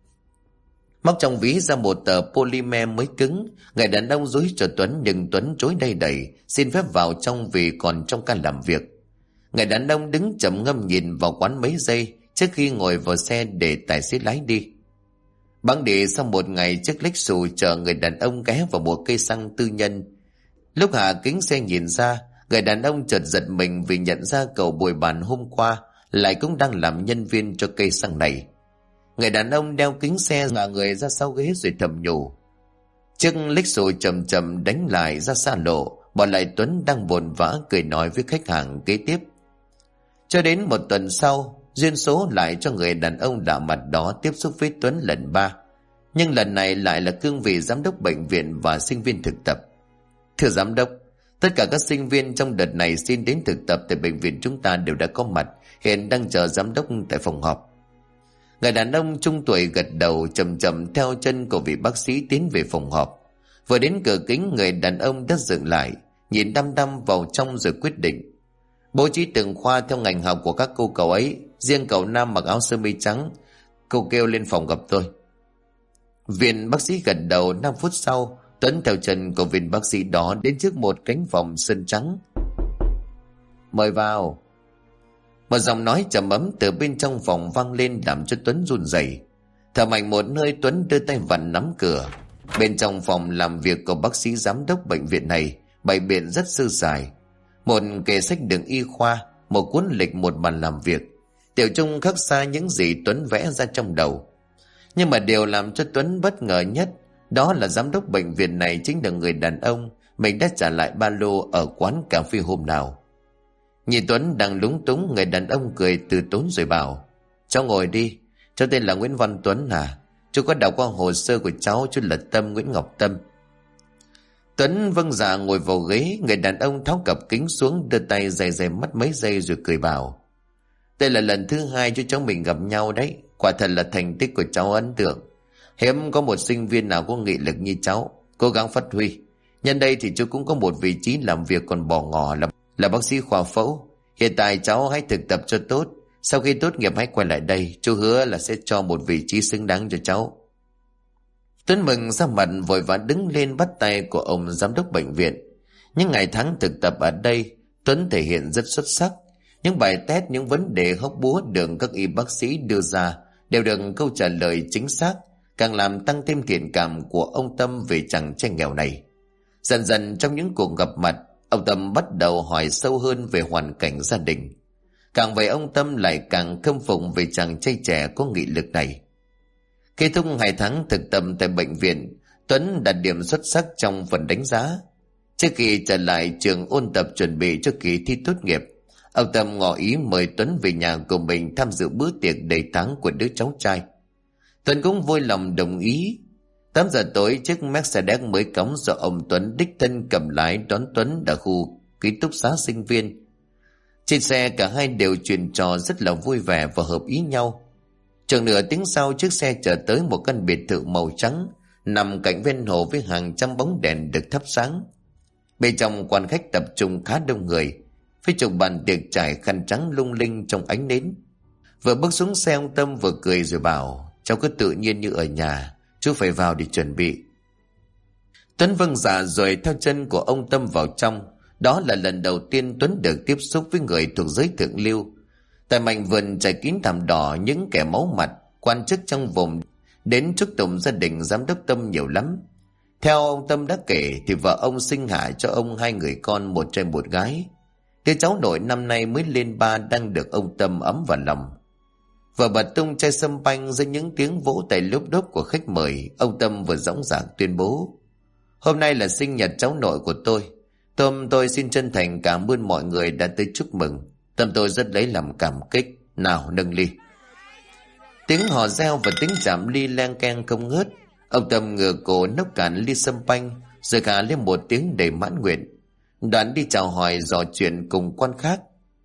Móc trong ví ra một tờ polymer mới cứng. Người đàn ông dúi cho Tuấn, nhưng Tuấn chối đầy đẩy, xin phép vào trong vì còn trong ca làm việc. Người đàn ông đứng trầm ngâm nhìn vào quán mấy giây trước khi ngồi vào xe để tài xế lái đi. Bẵng đi sau một ngày, chiếc Lexus chờ người đàn ông ghé vào một cây xăng tư nhân. Lúc hạ kính xe nhìn ra, người đàn ông chợt giật mình vì nhận ra cậu bồi bàn hôm qua lại cũng đang làm nhân viên cho cây xăng này. Người đàn ông đeo kính xe ngả người ra sau ghế rồi thầm nhủ. Chiếc Lexus chậm chậm đánh lại ra xa lộ, bỏ lại Tuấn đang vồn vã cười nói với khách hàng kế tiếp. Cho đến một tuần sau, duyên số lại cho người đàn ông lạ mặt đó tiếp xúc với Tuấn lần 3. Nhưng lần này lại là cương vị giám đốc bệnh viện và sinh viên thực tập. "Thưa giám đốc, tất cả các sinh viên trong đợt này xin đến thực tập tại bệnh viện chúng ta đều đã có mặt, hiện đang chờ giám đốc tại phòng họp." Người đàn ông trung tuổi gật đầu, chậm chậm theo chân của vị bác sĩ tiến về phòng họp. Vừa đến cửa kính, người đàn ông đã dừng lại, nhìn đăm đăm vào trong rồi quyết định: "Bố trí từng khoa theo ngành học của các cô cậu ấy, riêng cậu nam mặc áo sơ mi trắng, cô kêu lên phòng gặp tôi." Viên bác sĩ gật đầu. 5 phút sau, Tuấn theo chân của viên bác sĩ đó đến trước một cánh phòng sơn trắng. "Mời vào." Một giọng nói trầm ấm từ bên trong phòng vang lên làm cho Tuấn run rẩy. Thở mạnh một hơi, Tuấn đưa tay vặn nắm cửa. Bên trong phòng làm việc của bác sĩ giám đốc bệnh viện này bày biện rất sơ sài. Một kệ sách đựng y khoa, một cuốn lịch, một bàn làm việc. Tiểu chung khắc xa những gì Tuấn vẽ ra trong đầu. Nhưng mà điều làm cho Tuấn bất ngờ nhất đó là giám đốc bệnh viện này chính là người đàn ông mình đã trả lại ba lô ở quán cà phê hôm nào. Nhìn Tuấn đang lúng túng, người đàn ông cười từ tốn rồi bảo: "Cháu ngồi đi, cháu tên là Nguyễn Văn Tuấn à? Chú có đọc qua hồ sơ của cháu, chú là Tâm, Nguyễn Ngọc Tâm." Tuấn vâng dạ ngồi vào ghế. Người đàn ông tháo cặp kính xuống, đưa tay dày dày mắt mấy giây rồi cười bảo: "Đây là lần thứ 2 chú cháu mình gặp nhau đấy. Quả thật là thành tích của cháu ấn tượng. Hiếm có một sinh viên nào có nghị lực như cháu, cố gắng phát huy. Nhân đây thì chú cũng có một vị trí làm việc còn bỏ ngỏ là bác sĩ khoa phẫu. Hiện tại cháu hãy thực tập cho tốt, sau khi tốt nghiệp hãy quay lại đây, chú hứa là sẽ cho một vị trí xứng đáng cho cháu." Tuấn mừng ra mặt, vội vã đứng lên bắt tay của ông giám đốc bệnh viện. Những ngày tháng thực tập ở đây, Tuấn thể hiện rất xuất sắc. Những bài test, những vấn đề hóc búa được các y bác sĩ đưa ra đều được câu trả lời chính xác, càng làm tăng thêm thiện cảm của ông Tâm về chàng trai nghèo này. Dần dần trong những cuộc gặp mặt, ông Tâm bắt đầu hỏi sâu hơn về hoàn cảnh gia đình. Càng vậy, ông Tâm lại càng khâm phục về chàng trai trẻ có nghị lực này. Kết thúc 2 tháng thực tập tại bệnh viện, Tuấn đạt điểm xuất sắc trong phần đánh giá. Trước khi trở lại trường ôn tập chuẩn bị cho kỳ thi tốt nghiệp, ông Tâm ngỏ ý mời Tuấn về nhà của mình tham dự bữa tiệc đầy táng của đứa cháu trai. Tuấn cũng vui lòng đồng ý. 8 giờ tối, chiếc Mercedes mới cống do ông Tuấn đích thân cầm lái đón Tuấn ở khu ký túc xá sinh viên. Trên xe cả hai đều chuyện trò rất là vui vẻ và hợp ý nhau. Chừng nửa tiếng sau, chiếc xe chở tới một căn biệt thự màu trắng nằm cạnh ven hồ với hàng trăm bóng đèn được thắp sáng. Bên trong quan khách tập trung khá đông người, với chục bàn tiệc trải khăn trắng lung linh trong ánh nến. Vừa bước xuống xe, ông Tâm vừa cười rồi bảo: "Cháu cứ tự nhiên như ở nhà, chú phải vào để chuẩn bị." Tuấn vâng dạ rồi theo chân của ông Tâm vào trong. Đó là lần đầu tiên Tuấn được tiếp xúc với người thuộc giới thượng lưu. Tại mảnh vườn trải kín thảm đỏ, những kẻ máu mặt, quan chức trong vùng đến chúc tụng gia đình giám đốc Tâm nhiều lắm. Theo ông Tâm đã kể thì vợ ông sinh hạ cho ông 2 người con, một trai một gái. Đứa cháu nội năm nay mới lên 3 đang được ông Tâm ấm vào lòng. Vừa bật tung chai sâm panh dưới những tiếng vỗ tay lốp đốp của khách mời, ông Tâm vừa dõng dạc tuyên bố: "Hôm nay là sinh nhật cháu nội của tôi. Tôi xin chân thành cảm ơn mọi người đã tới chúc mừng. Tâm tôi rất lấy làm cảm kích. Nào nâng ly." Tiếng hò reo và tiếng chạm ly leng keng không ngớt. Ông Tâm ngửa cổ nốc cạn ly sâm panh, rồi gà lên một tiếng đầy mãn nguyện. Đoạn đi chào hỏi dò chuyện cùng quan khác.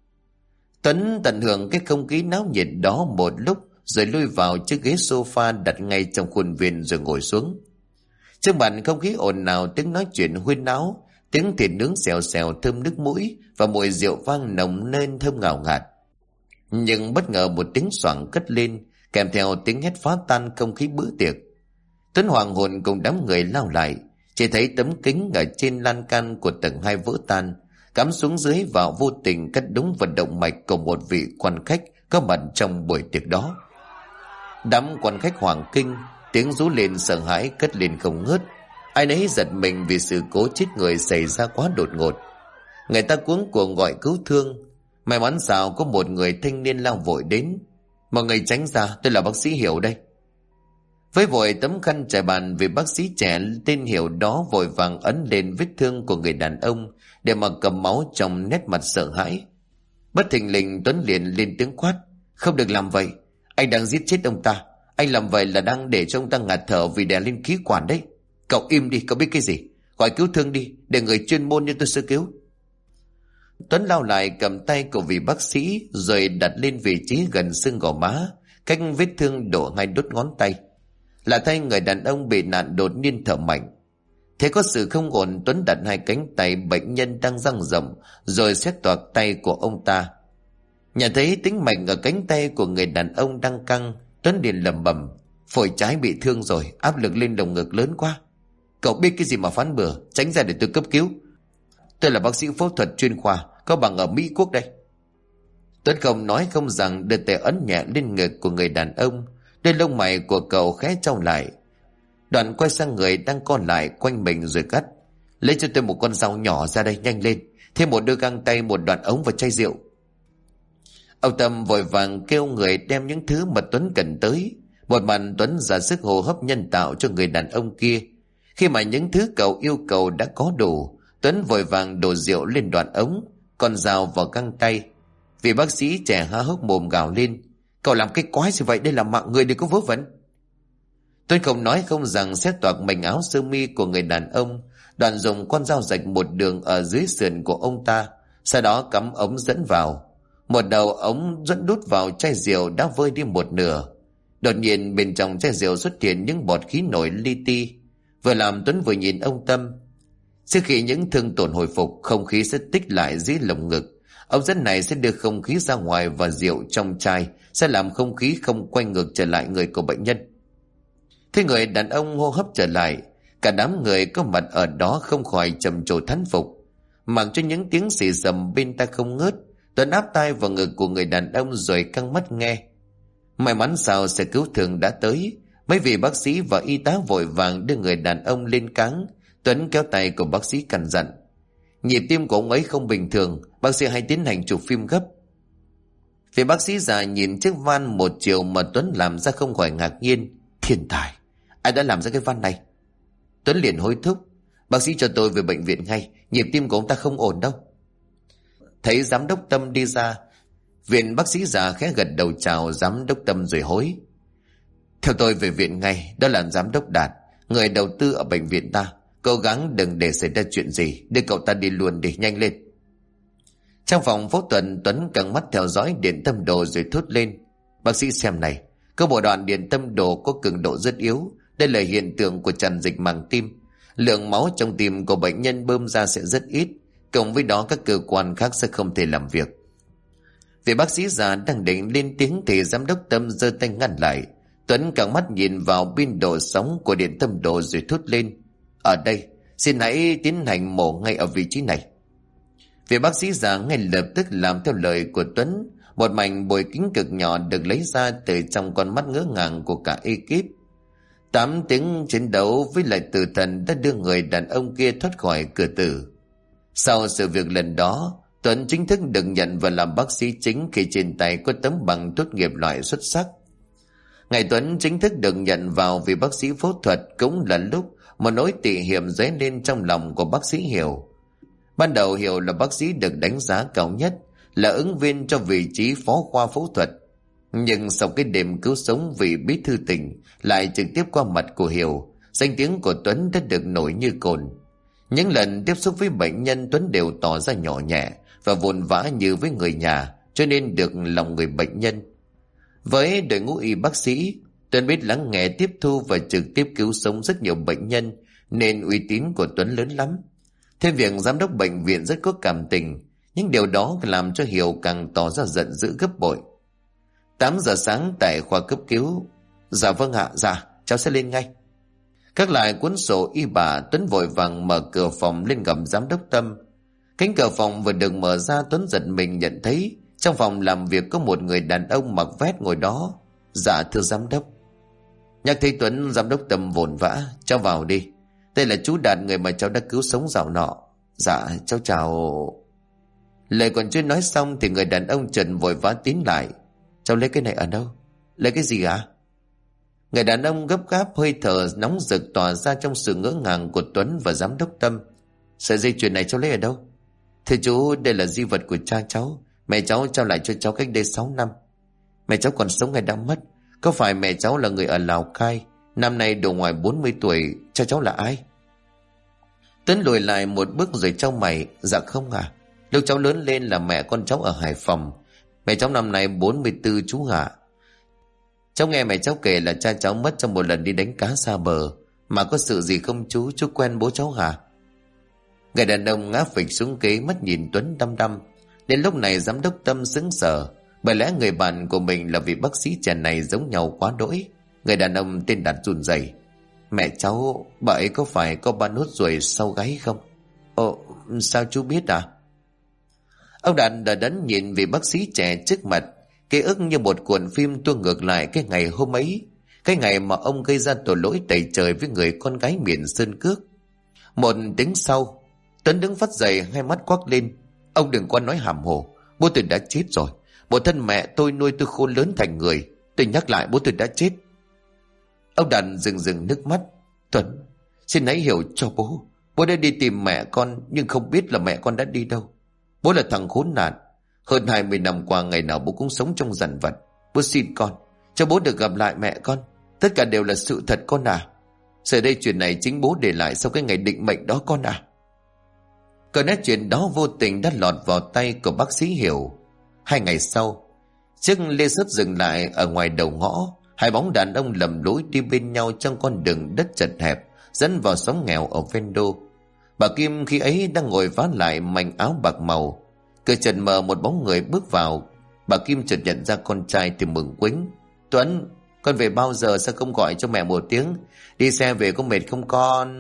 Tuấn tận hưởng cái không khí náo nhiệt đó một lúc, rồi lui vào chiếc ghế sofa đặt ngay trong khuôn viên rồi ngồi xuống. Trước mặt không khí ồn ào, tiếng nói chuyện huyên náo, tiếng thịt nướng xèo xèo thơm nước mũi và mùi rượu vang nồng lên thơm ngào ngạt. Nhưng bất ngờ một tiếng xoảng cất lên, kèm theo tiếng hét phá tan không khí bữa tiệc. Tuấn hoàng hồn cùng đám người lao lại, chỉ thấy tấm kính ở trên lan can của tầng 2 vỡ tan, cắm xuống dưới và vô tình cắt đúng vào động mạch của một vị quan khách có mặt trong buổi tiệc đó. Đám quan khách hoàng kinh, tiếng rú lên sợ hãi cất lên không ngớt. Ai nấy giật mình vì sự cố chết người xảy ra quá đột ngột. Người ta cuống cuồng gọi cứu thương. May mắn sao có một người thanh niên lao vội đến. Mọi người tránh ra, tôi là bác sĩ Hiểu đây. Với vội tấm khăn trải bàn, vì bác sĩ trẻ tên Hiểu đó vội vàng ấn lên vết thương của người đàn ông để mà cầm máu trong nét mặt sợ hãi. Bất thình lình Tuấn liền lên tiếng quát: không được làm vậy, anh đang giết chết ông ta. Anh làm vậy là đang để cho ông ta ngạt thở vì đè lên khí quản đấy. Cậu im đi, cậu biết cái gì? Gọi cứu thương đi, để người chuyên môn như tôi sơ cứu. Tuấn lao lại cầm tay của vị bác sĩ rồi đặt lên vị trí gần xương gò má, cách vết thương đổ 2 đốt ngón tay. Là thay người đàn ông bị nạn đột nhiên thở mạnh. Thế có sự không ổn, Tuấn đặt 2 cánh tay bệnh nhân đang dang rộng rồi xé toạc tay của ông ta. Nhận thấy tính mạch ở cánh tay của người đàn ông đang căng, Tuấn liền lẩm bẩm: phổi trái bị thương rồi, áp lực lên lồng ngực lớn quá. Cậu biết cái gì mà phán bừa, tránh ra để tôi cấp cứu. Tôi là bác sĩ phẫu thuật chuyên khoa, có bằng ở Mỹ Quốc đây. Tuấn không nói không rằng, đưa tay ấn nhẹ lên ngực của người đàn ông. Đôi lông mày của cậu khẽ trao lại, đoạn quay sang người đang co lại quanh mình rồi cắt: lấy cho tôi một con dao nhỏ ra đây, nhanh lên. Thêm một đôi găng tay, một đoạn ống và chai rượu. Ông Tâm vội vàng kêu người đem những thứ mà Tuấn cần tới. Một màn Tuấn ra sức hô hấp nhân tạo cho người đàn ông kia. Khi mà những thứ cậu yêu cầu đã có đủ, Tuấn vội vàng đổ rượu lên đoạn ống, con dao vào găng tay. Vì bác sĩ trẻ há hốc mồm gào lên: cậu làm cái quái gì vậy, đây là mạng người, đừng có vớ vẩn. Tuấn không nói không rằng xé toạc mảnh áo sơ mi của người đàn ông, đoạn dùng con dao rạch một đường ở dưới sườn của ông ta, sau đó cắm ống dẫn vào. Một đầu ống dẫn đút vào chai rượu đã vơi đi một nửa. Đột nhiên bên trong chai rượu xuất hiện những bọt khí nổi li ti. Vừa làm Tuấn vừa nhìn ông Tâm. Sau khi những thương tổn hồi phục, không khí sẽ tích lại dưới lồng ngực. Ống dẫn này sẽ đưa không khí ra ngoài và rượu trong chai sẽ làm không khí không quay ngược trở lại người của bệnh nhân. Thế người đàn ông hô hấp trở lại, cả đám người có mặt ở đó không khỏi trầm trồ thán phục. Mặc cho những tiếng xì xầm bên tai không ngớt, Tuấn áp tai vào ngực của người đàn ông rồi căng mắt nghe. May mắn sao xe cứu thương đã tới. Mấy vị bác sĩ và y tá vội vàng đưa người đàn ông lên cáng. Tuấn kéo tay của bác sĩ căn dặn: nhịp tim của ông ấy không bình thường, bác sĩ hãy tiến hành chụp phim gấp. Vị bác sĩ già nhìn chiếc van một chiều mà Tuấn làm ra không khỏi ngạc nhiên: thiên tài, ai đã làm ra cái van này? Tuấn liền hối thúc: bác sĩ cho tôi về bệnh viện ngay, nhịp tim của ông ta không ổn đâu. Thấy giám đốc Tâm đi ra, viện bác sĩ già khẽ gật đầu chào giám đốc Tâm rồi hối: theo tôi về viện ngay, đó là giám đốc Đạt, người đầu tư ở bệnh viện ta. Cố gắng đừng để xảy ra chuyện gì, đưa cậu ta đi luôn đi, nhanh lên. Trong phòng phẫu thuật, Tuấn căng mắt theo dõi điện tâm đồ rồi thốt lên: bác sĩ xem này, có một đoạn điện tâm đồ có cường độ rất yếu. Đây là hiện tượng của tràn dịch màng tim. Lượng máu trong tim của bệnh nhân bơm ra sẽ rất ít, cộng với đó các cơ quan khác sẽ không thể làm việc. Vị bác sĩ già đang định lên tiếng thì giám đốc Tâm giơ tay ngăn lại. Tuấn căng mắt nhìn vào pin độ sóng của điện tâm đồ rồi thốt lên: ở đây, xin hãy tiến hành mổ ngay ở vị trí này. Vị bác sĩ già ngay lập tức làm theo lời của Tuấn. Một mảnh bồi kính cực nhỏ được lấy ra từ trong con mắt ngỡ ngàng của cả ekip. 8 tiếng chiến đấu với lại tử thần đã đưa người đàn ông kia thoát khỏi cửa tử. Sau sự việc lần đó, Tuấn chính thức được nhận vào làm bác sĩ chính khi trên tay có tấm bằng tốt nghiệp loại xuất sắc. Ngày Tuấn chính thức được nhận vào vì bác sĩ phẫu thuật cũng là lúc một nỗi tị hiểm dấy lên trong lòng của bác sĩ Hiểu. Ban đầu Hiểu là bác sĩ được đánh giá cao nhất, là ứng viên cho vị trí phó khoa phẫu thuật. Nhưng sau cái đêm cứu sống vị bí thư tỉnh lại trực tiếp qua mặt của Hiểu, danh tiếng của Tuấn đã được nổi như cồn. Những lần tiếp xúc với bệnh nhân, Tuấn đều tỏ ra nhỏ nhẹ và vồn vã như với người nhà, cho nên được lòng người bệnh nhân. Với đội ngũ y bác sĩ, Tuấn biết lắng nghe, tiếp thu và trực tiếp cứu sống rất nhiều bệnh nhân, nên uy tín của Tuấn lớn lắm. Thêm việc giám đốc bệnh viện rất có cảm tình, những điều đó làm cho Hiểu càng tỏ ra giận dữ gấp bội. 8 giờ sáng tại khoa cấp cứu. Dạ vâng ạ, dạ, cháu sẽ lên ngay. Các lại cuốn sổ y bà, Tuấn vội vàng mở cửa phòng lên gặp giám đốc Tâm. Cánh cửa phòng vừa được mở ra, Tuấn giật mình nhận thấy trong phòng làm việc có một người đàn ông mặc vest ngồi đó. Dạ thưa giám đốc. Nhắc thấy Tuấn, giám đốc Tâm vồn vã. Cháu vào đi. Đây là chú Đạt, người mà cháu đã cứu sống dạo nọ. Dạ cháu chào. Lời còn chưa nói xong thì người đàn ông Trần vội vã tiến lại. Cháu lấy cái này ở đâu? Lấy cái gì hả? Người đàn ông gấp gáp, hơi thở nóng rực tỏa ra trong sự ngỡ ngàng của Tuấn và giám đốc Tâm. Sợi dây chuyền này cháu lấy ở đâu? Thưa chú, đây là di vật của cha cháu. Mẹ cháu trao lại cho cháu cách đây 6 năm. Mẹ cháu còn sống hay đã mất? Có phải mẹ cháu là người ở Lào Cai, năm nay độ ngoài 40 tuổi? Cha cháu là ai? Tuấn lùi lại một bước rồi chau mày. Dạ không à, lúc cháu lớn lên là mẹ con cháu ở Hải Phòng. Mẹ cháu năm nay 44 chú ạ. Cháu nghe mẹ cháu kể là cha cháu mất trong một lần đi đánh cá xa bờ. Mà có sự gì không chú? Chú quen bố cháu hả? Người đàn ông ngã phịch xuống ghế, mắt nhìn Tuấn đăm đăm. Đến lúc này giám đốc Tâm sững sờ, bởi lẽ người bạn của mình là vị bác sĩ trẻ này giống nhau quá đỗi. Người đàn ông tên Đạt run rẩy. Mẹ cháu, bà ấy có phải có 3 nốt ruồi sau gáy không? Ồ, sao chú biết à? Ông Đạt đã đấn nhìn vị bác sĩ trẻ trước mặt. Ký ức như một cuộn phim tua ngược lại cái ngày hôm ấy, cái ngày mà ông gây ra tội lỗi tày trời với người con gái miền Sơn Cước. Một tiếng sau, Tuấn đứng phắt dậy, hai mắt quắc lên. Ông đừng có nói hàm hồ. Bố tôi đã chết rồi. Một thân mẹ tôi nuôi tôi khôn lớn thành người. Tôi nhắc lại, bố tôi đã chết. Ông Đạt rừng nước mắt. Tuấn, xin hãy hiểu cho bố. Bố đã đi tìm mẹ con, nhưng không biết là mẹ con đã đi đâu. Bố là thằng khốn nạn. Hơn 20 năm qua, ngày nào bố cũng sống trong dằn vặt. Bố xin con, cho bố được gặp lại mẹ con. Tất cả đều là sự thật con à. Giờ đây chuyện này chính bố để lại sau cái ngày định mệnh đó con à. Cơn nói chuyện đó vô tình đã lọt vào tay của bác sĩ Hiểu. 2 ngày sau, chiếc lê sắt dừng lại ở ngoài đầu ngõ. Hai bóng đàn ông lầm lối đi bên nhau trong con đường đất chật hẹp dẫn vào xóm nghèo ở ven đô. Bà Kim khi ấy đang ngồi vá lại mảnh áo bạc màu. Cửa chợt mở, một bóng người bước vào. Bà Kim chợt nhận ra con trai thì mừng quính. Tuấn, con về bao giờ, sao không gọi cho mẹ một tiếng? Đi xe về có mệt không con?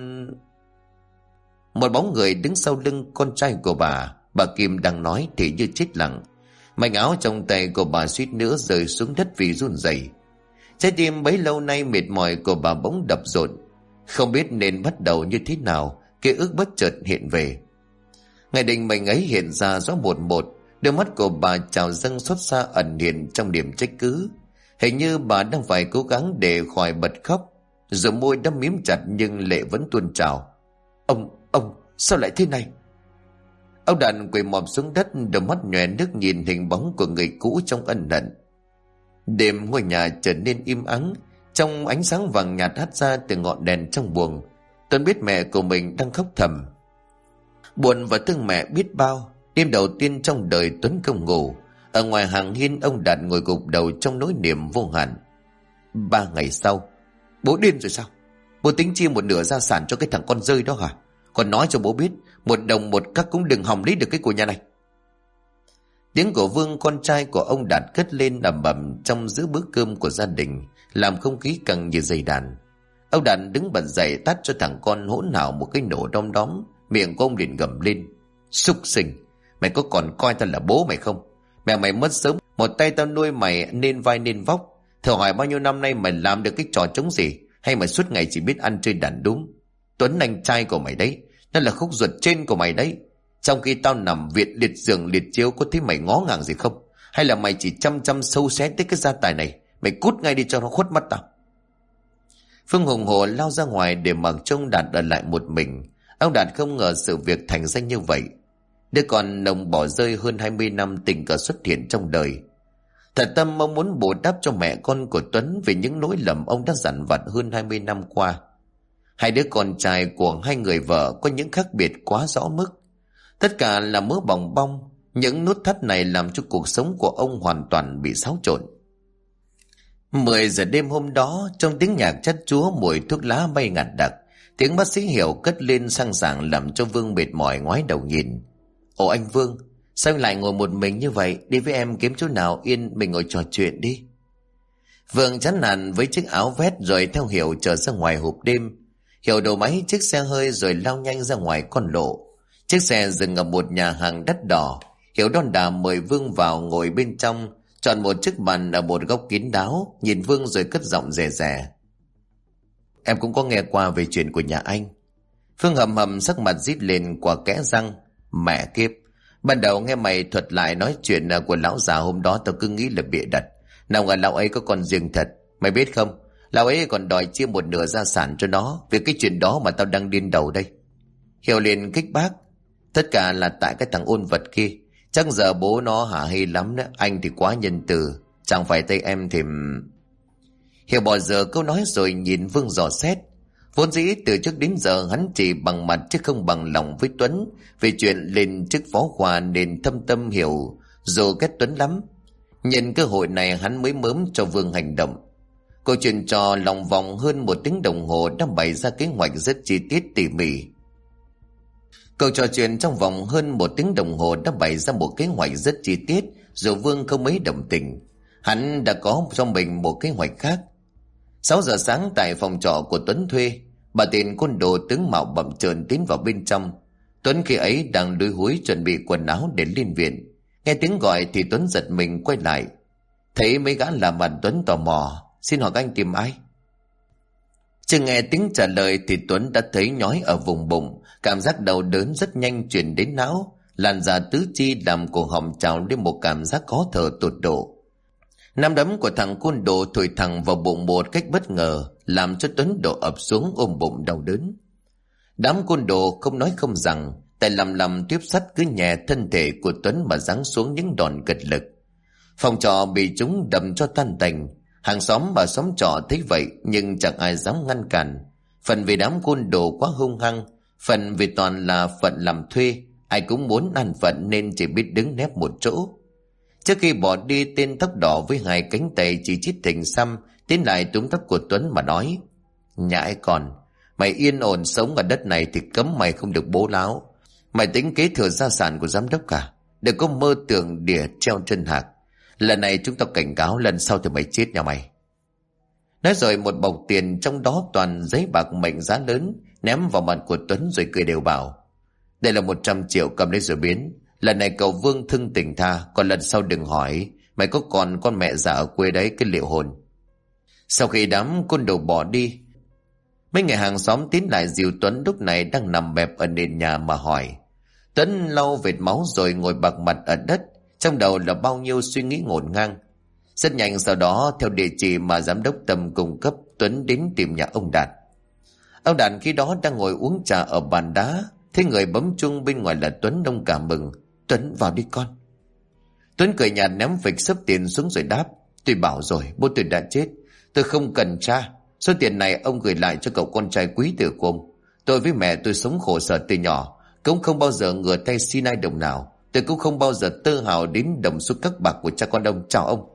Một bóng người đứng sau lưng con trai của bà Kim đang nói thì như chết lặng. Mảnh áo trong tay của bà suýt nữa rơi xuống đất vì run rẩy. Trái tim bấy lâu nay mệt mỏi của bà bỗng đập rộn. Không biết nên bắt đầu như thế nào, ký ức bất chợt hiện về. Ngày định mệnh ấy hiện ra rõ một, đôi mắt của bà trào dâng xót xa ẩn hiện trong niềm trách cứ. Hình như bà đang phải cố gắng để khỏi bật khóc, rồi môi đã mím chặt nhưng lệ vẫn tuôn trào. Ông, sao lại thế này? Ông Đạt quỳ mọp xuống đất, đôi mắt nhòe nước nhìn hình bóng của người cũ trong ân hận. Đêm ngôi nhà trở nên im ắng, trong ánh sáng vàng nhạt hắt ra từ ngọn đèn trong buồng. Tuấn biết mẹ của mình đang khóc thầm, buồn và thương mẹ biết bao. Đêm đầu tiên trong đời Tuấn không ngủ. Ở ngoài hàng hiên, ông Đạt ngồi gục đầu trong nỗi niềm vô hạn. 3 ngày sau, bố điên rồi sao? Bố tính chia một nửa gia sản cho cái thằng con rơi đó hả? Còn nói cho bố biết, 1 đồng 1 cắc cũng đừng hòng lấy được cái của nhà này. Tiếng của Vương, con trai của ông Đạt, cất lên ầm ầm trong giữa bữa cơm của gia đình, làm không khí căng như dây đàn. Ông Đạt đứng bật dậy tát cho thằng con hỗn hào một cái nổ đom đóm. Miệng của ông liền gầm lên. Súc sinh, mày có còn coi tao là bố mày không? Mẹ mày mất sớm, một tay tao nuôi mày nên vai nên vóc. Thử hỏi bao nhiêu năm nay mày làm được cái trò trống gì? Hay mày suốt ngày chỉ biết ăn chơi đàn đúm? Tuấn anh trai của mày đấy, nó là khúc ruột trên của mày đấy. Trong khi tao nằm viện liệt giường liệt chiếu, có thấy mày ngó ngàng gì không? Hay là mày chỉ chăm sâu xé tới cái gia tài này? Mày cút ngay đi cho nó khuất mắt tao. Phương hùng hổ lao ra ngoài để mặc trông Đạt ở lại một mình. Ông Đạt không ngờ sự việc thành ra như vậy. Đứa con nồng bỏ rơi hơn 20 năm tình cờ xuất hiện trong đời. Thật tâm mong muốn bù đắp cho mẹ con của Tuấn về những lỗi lầm ông đã dằn vặt hơn 20 năm qua. Hai đứa con trai của hai người vợ có những khác biệt quá rõ mức. Tất cả là mớ bòng bong, những nút thắt này làm cho cuộc sống của ông hoàn toàn bị xáo trộn. 10 giờ đêm hôm đó, trong tiếng nhạc chát chúa mùi thuốc lá bay ngạt đặc, tiếng bác sĩ Hiểu cất lên sang sảng làm cho Vương mệt mỏi ngoái đầu nhìn. Ồ anh Vương, sao anh lại ngồi một mình như vậy? Đi với em kiếm chỗ nào yên mình ngồi trò chuyện đi. Vương chán nản với chiếc áo vest rồi theo Hiểu trở ra ngoài hộp đêm. Hiểu đầu máy chiếc xe hơi rồi lao nhanh ra ngoài con lộ. Chiếc xe dừng ở một nhà hàng đắt đỏ. Hiểu đon đà mời Vương vào ngồi bên trong, chọn một chiếc bàn ở một góc kín đáo, nhìn Vương rồi cất giọng rè rè. Em cũng có nghe qua về chuyện của nhà anh. Phương hầm hầm sắc mặt rít lên qua kẽ răng. Mẹ kiếp, ban đầu nghe mày thuật lại nói chuyện của lão già hôm đó tao cứ nghĩ là bịa đặt. Nào ngờ lão ấy có con riêng thật. Mày biết không, lão ấy còn đòi chia một nửa gia sản cho nó. Vì cái chuyện đó mà tao đang điên đầu đây. Hiểu liền kích bác. Tất cả là tại cái thằng ôn vật kia. Chắc giờ bố nó hả hê lắm đó. Anh thì quá nhân từ. Chẳng phải tay em thì... Hiểu bỏ giờ câu nói rồi nhìn Vương dò xét. Vốn dĩ từ trước đến giờ hắn chỉ bằng mặt chứ không bằng lòng với Tuấn. Về chuyện lên chức phó khoa nên thâm tâm Hiểu dù ghét Tuấn lắm. Nhân cơ hội này hắn mới mớm cho Vương hành động. Câu chuyện trò lòng vòng hơn 1 tiếng đồng hồ đã bày ra kế hoạch rất chi tiết tỉ mỉ. Câu trò chuyện trong vòng hơn 1 tiếng đồng hồ đã bày ra một kế hoạch rất chi tiết, dù Vương không mấy đồng tình. Hắn đã có cho mình một kế hoạch khác. 6 giờ sáng tại phòng trọ của Tuấn thuê, bà tiền côn đồ tướng mạo bậm trợn tiến vào bên trong. Tuấn khi ấy đang lúi húi chuẩn bị quần áo để lên viện. Nghe tiếng gọi thì Tuấn giật mình quay lại. Thấy mấy gã làm mặt Tuấn tò mò. Xin hỏi anh tìm ai? Chưa nghe tiếng trả lời thì Tuấn đã thấy nhói ở vùng bụng. Cảm giác đau đớn rất nhanh truyền đến não. Làn da tứ chi làm cổ họng trào lên một cảm giác khó thở tột độ. Nắm đấm của thằng côn đồ thổi thẳng vào bụng một cách bất ngờ, làm cho Tuấn đổ ập xuống ôm bụng đau đớn. Đám côn đồ không nói không rằng, tay lầm tiếp sắt cứ nhẹ thân thể của Tuấn mà giáng xuống những đòn cật lực. Phòng trọ bị chúng đâm cho tan tành. Hàng xóm và xóm trọ thấy vậy nhưng chẳng ai dám ngăn cản. Phần vì đám côn đồ quá hung hăng, phần vì toàn là phận làm thuê, ai cũng muốn ăn phận nên chỉ biết đứng nép một chỗ. Trước khi bỏ đi, tên tóc đỏ với 2 cánh tay chỉ chít thình xăm tiến lại túm tóc của Tuấn mà nói: Nhãi con, mày yên ổn sống ở đất này thì cấm mày không được bố láo. Mày tính kế thừa gia sản của giám đốc cả, đừng có mơ tưởng đỉa treo chân hạc. Lần này chúng tao cảnh cáo, lần sau thì mày chết nhà mày. Nói rồi một bọc tiền trong đó toàn giấy bạc mệnh giá lớn ném vào mặt của Tuấn rồi cười đều bảo: Đây là 100 triệu, cầm lấy rồi biến. Lần này cậu Vương thưng tình tha, còn lần sau đừng hỏi. Mày có còn con mẹ già ở quê đấy, cái liệu hồn. Sau khi đám côn đồ bỏ đi, mấy người hàng xóm tiến lại dìu Tuấn lúc này đang nằm bẹp ở nền nhà mà hỏi. Tuấn lau vệt máu rồi ngồi bạc mặt ở đất, trong đầu là bao nhiêu suy nghĩ ngổn ngang. Rất nhanh sau đó, theo địa chỉ mà giám đốc Tâm cung cấp, Tuấn đến tìm nhà ông Đạt. Ông Đạt khi đó đang ngồi uống trà ở bàn đá, thấy người bấm chuông bên ngoài là Tuấn, đông cả mừng. Tuấn vào đi con. Tuấn cười nhạt ném phịch xấp tiền xuống rồi đáp: Tôi bảo rồi, bố tôi đã chết, tôi không cần tra. Số tiền này ông gửi lại cho cậu con trai quý tử của ông. Tôi với mẹ tôi sống khổ sở từ nhỏ, cũng không bao giờ ngửa tay xin ai đồng nào. Tôi cũng không bao giờ tơ hào đến đồng xu các bạc của cha con ông. Chào ông.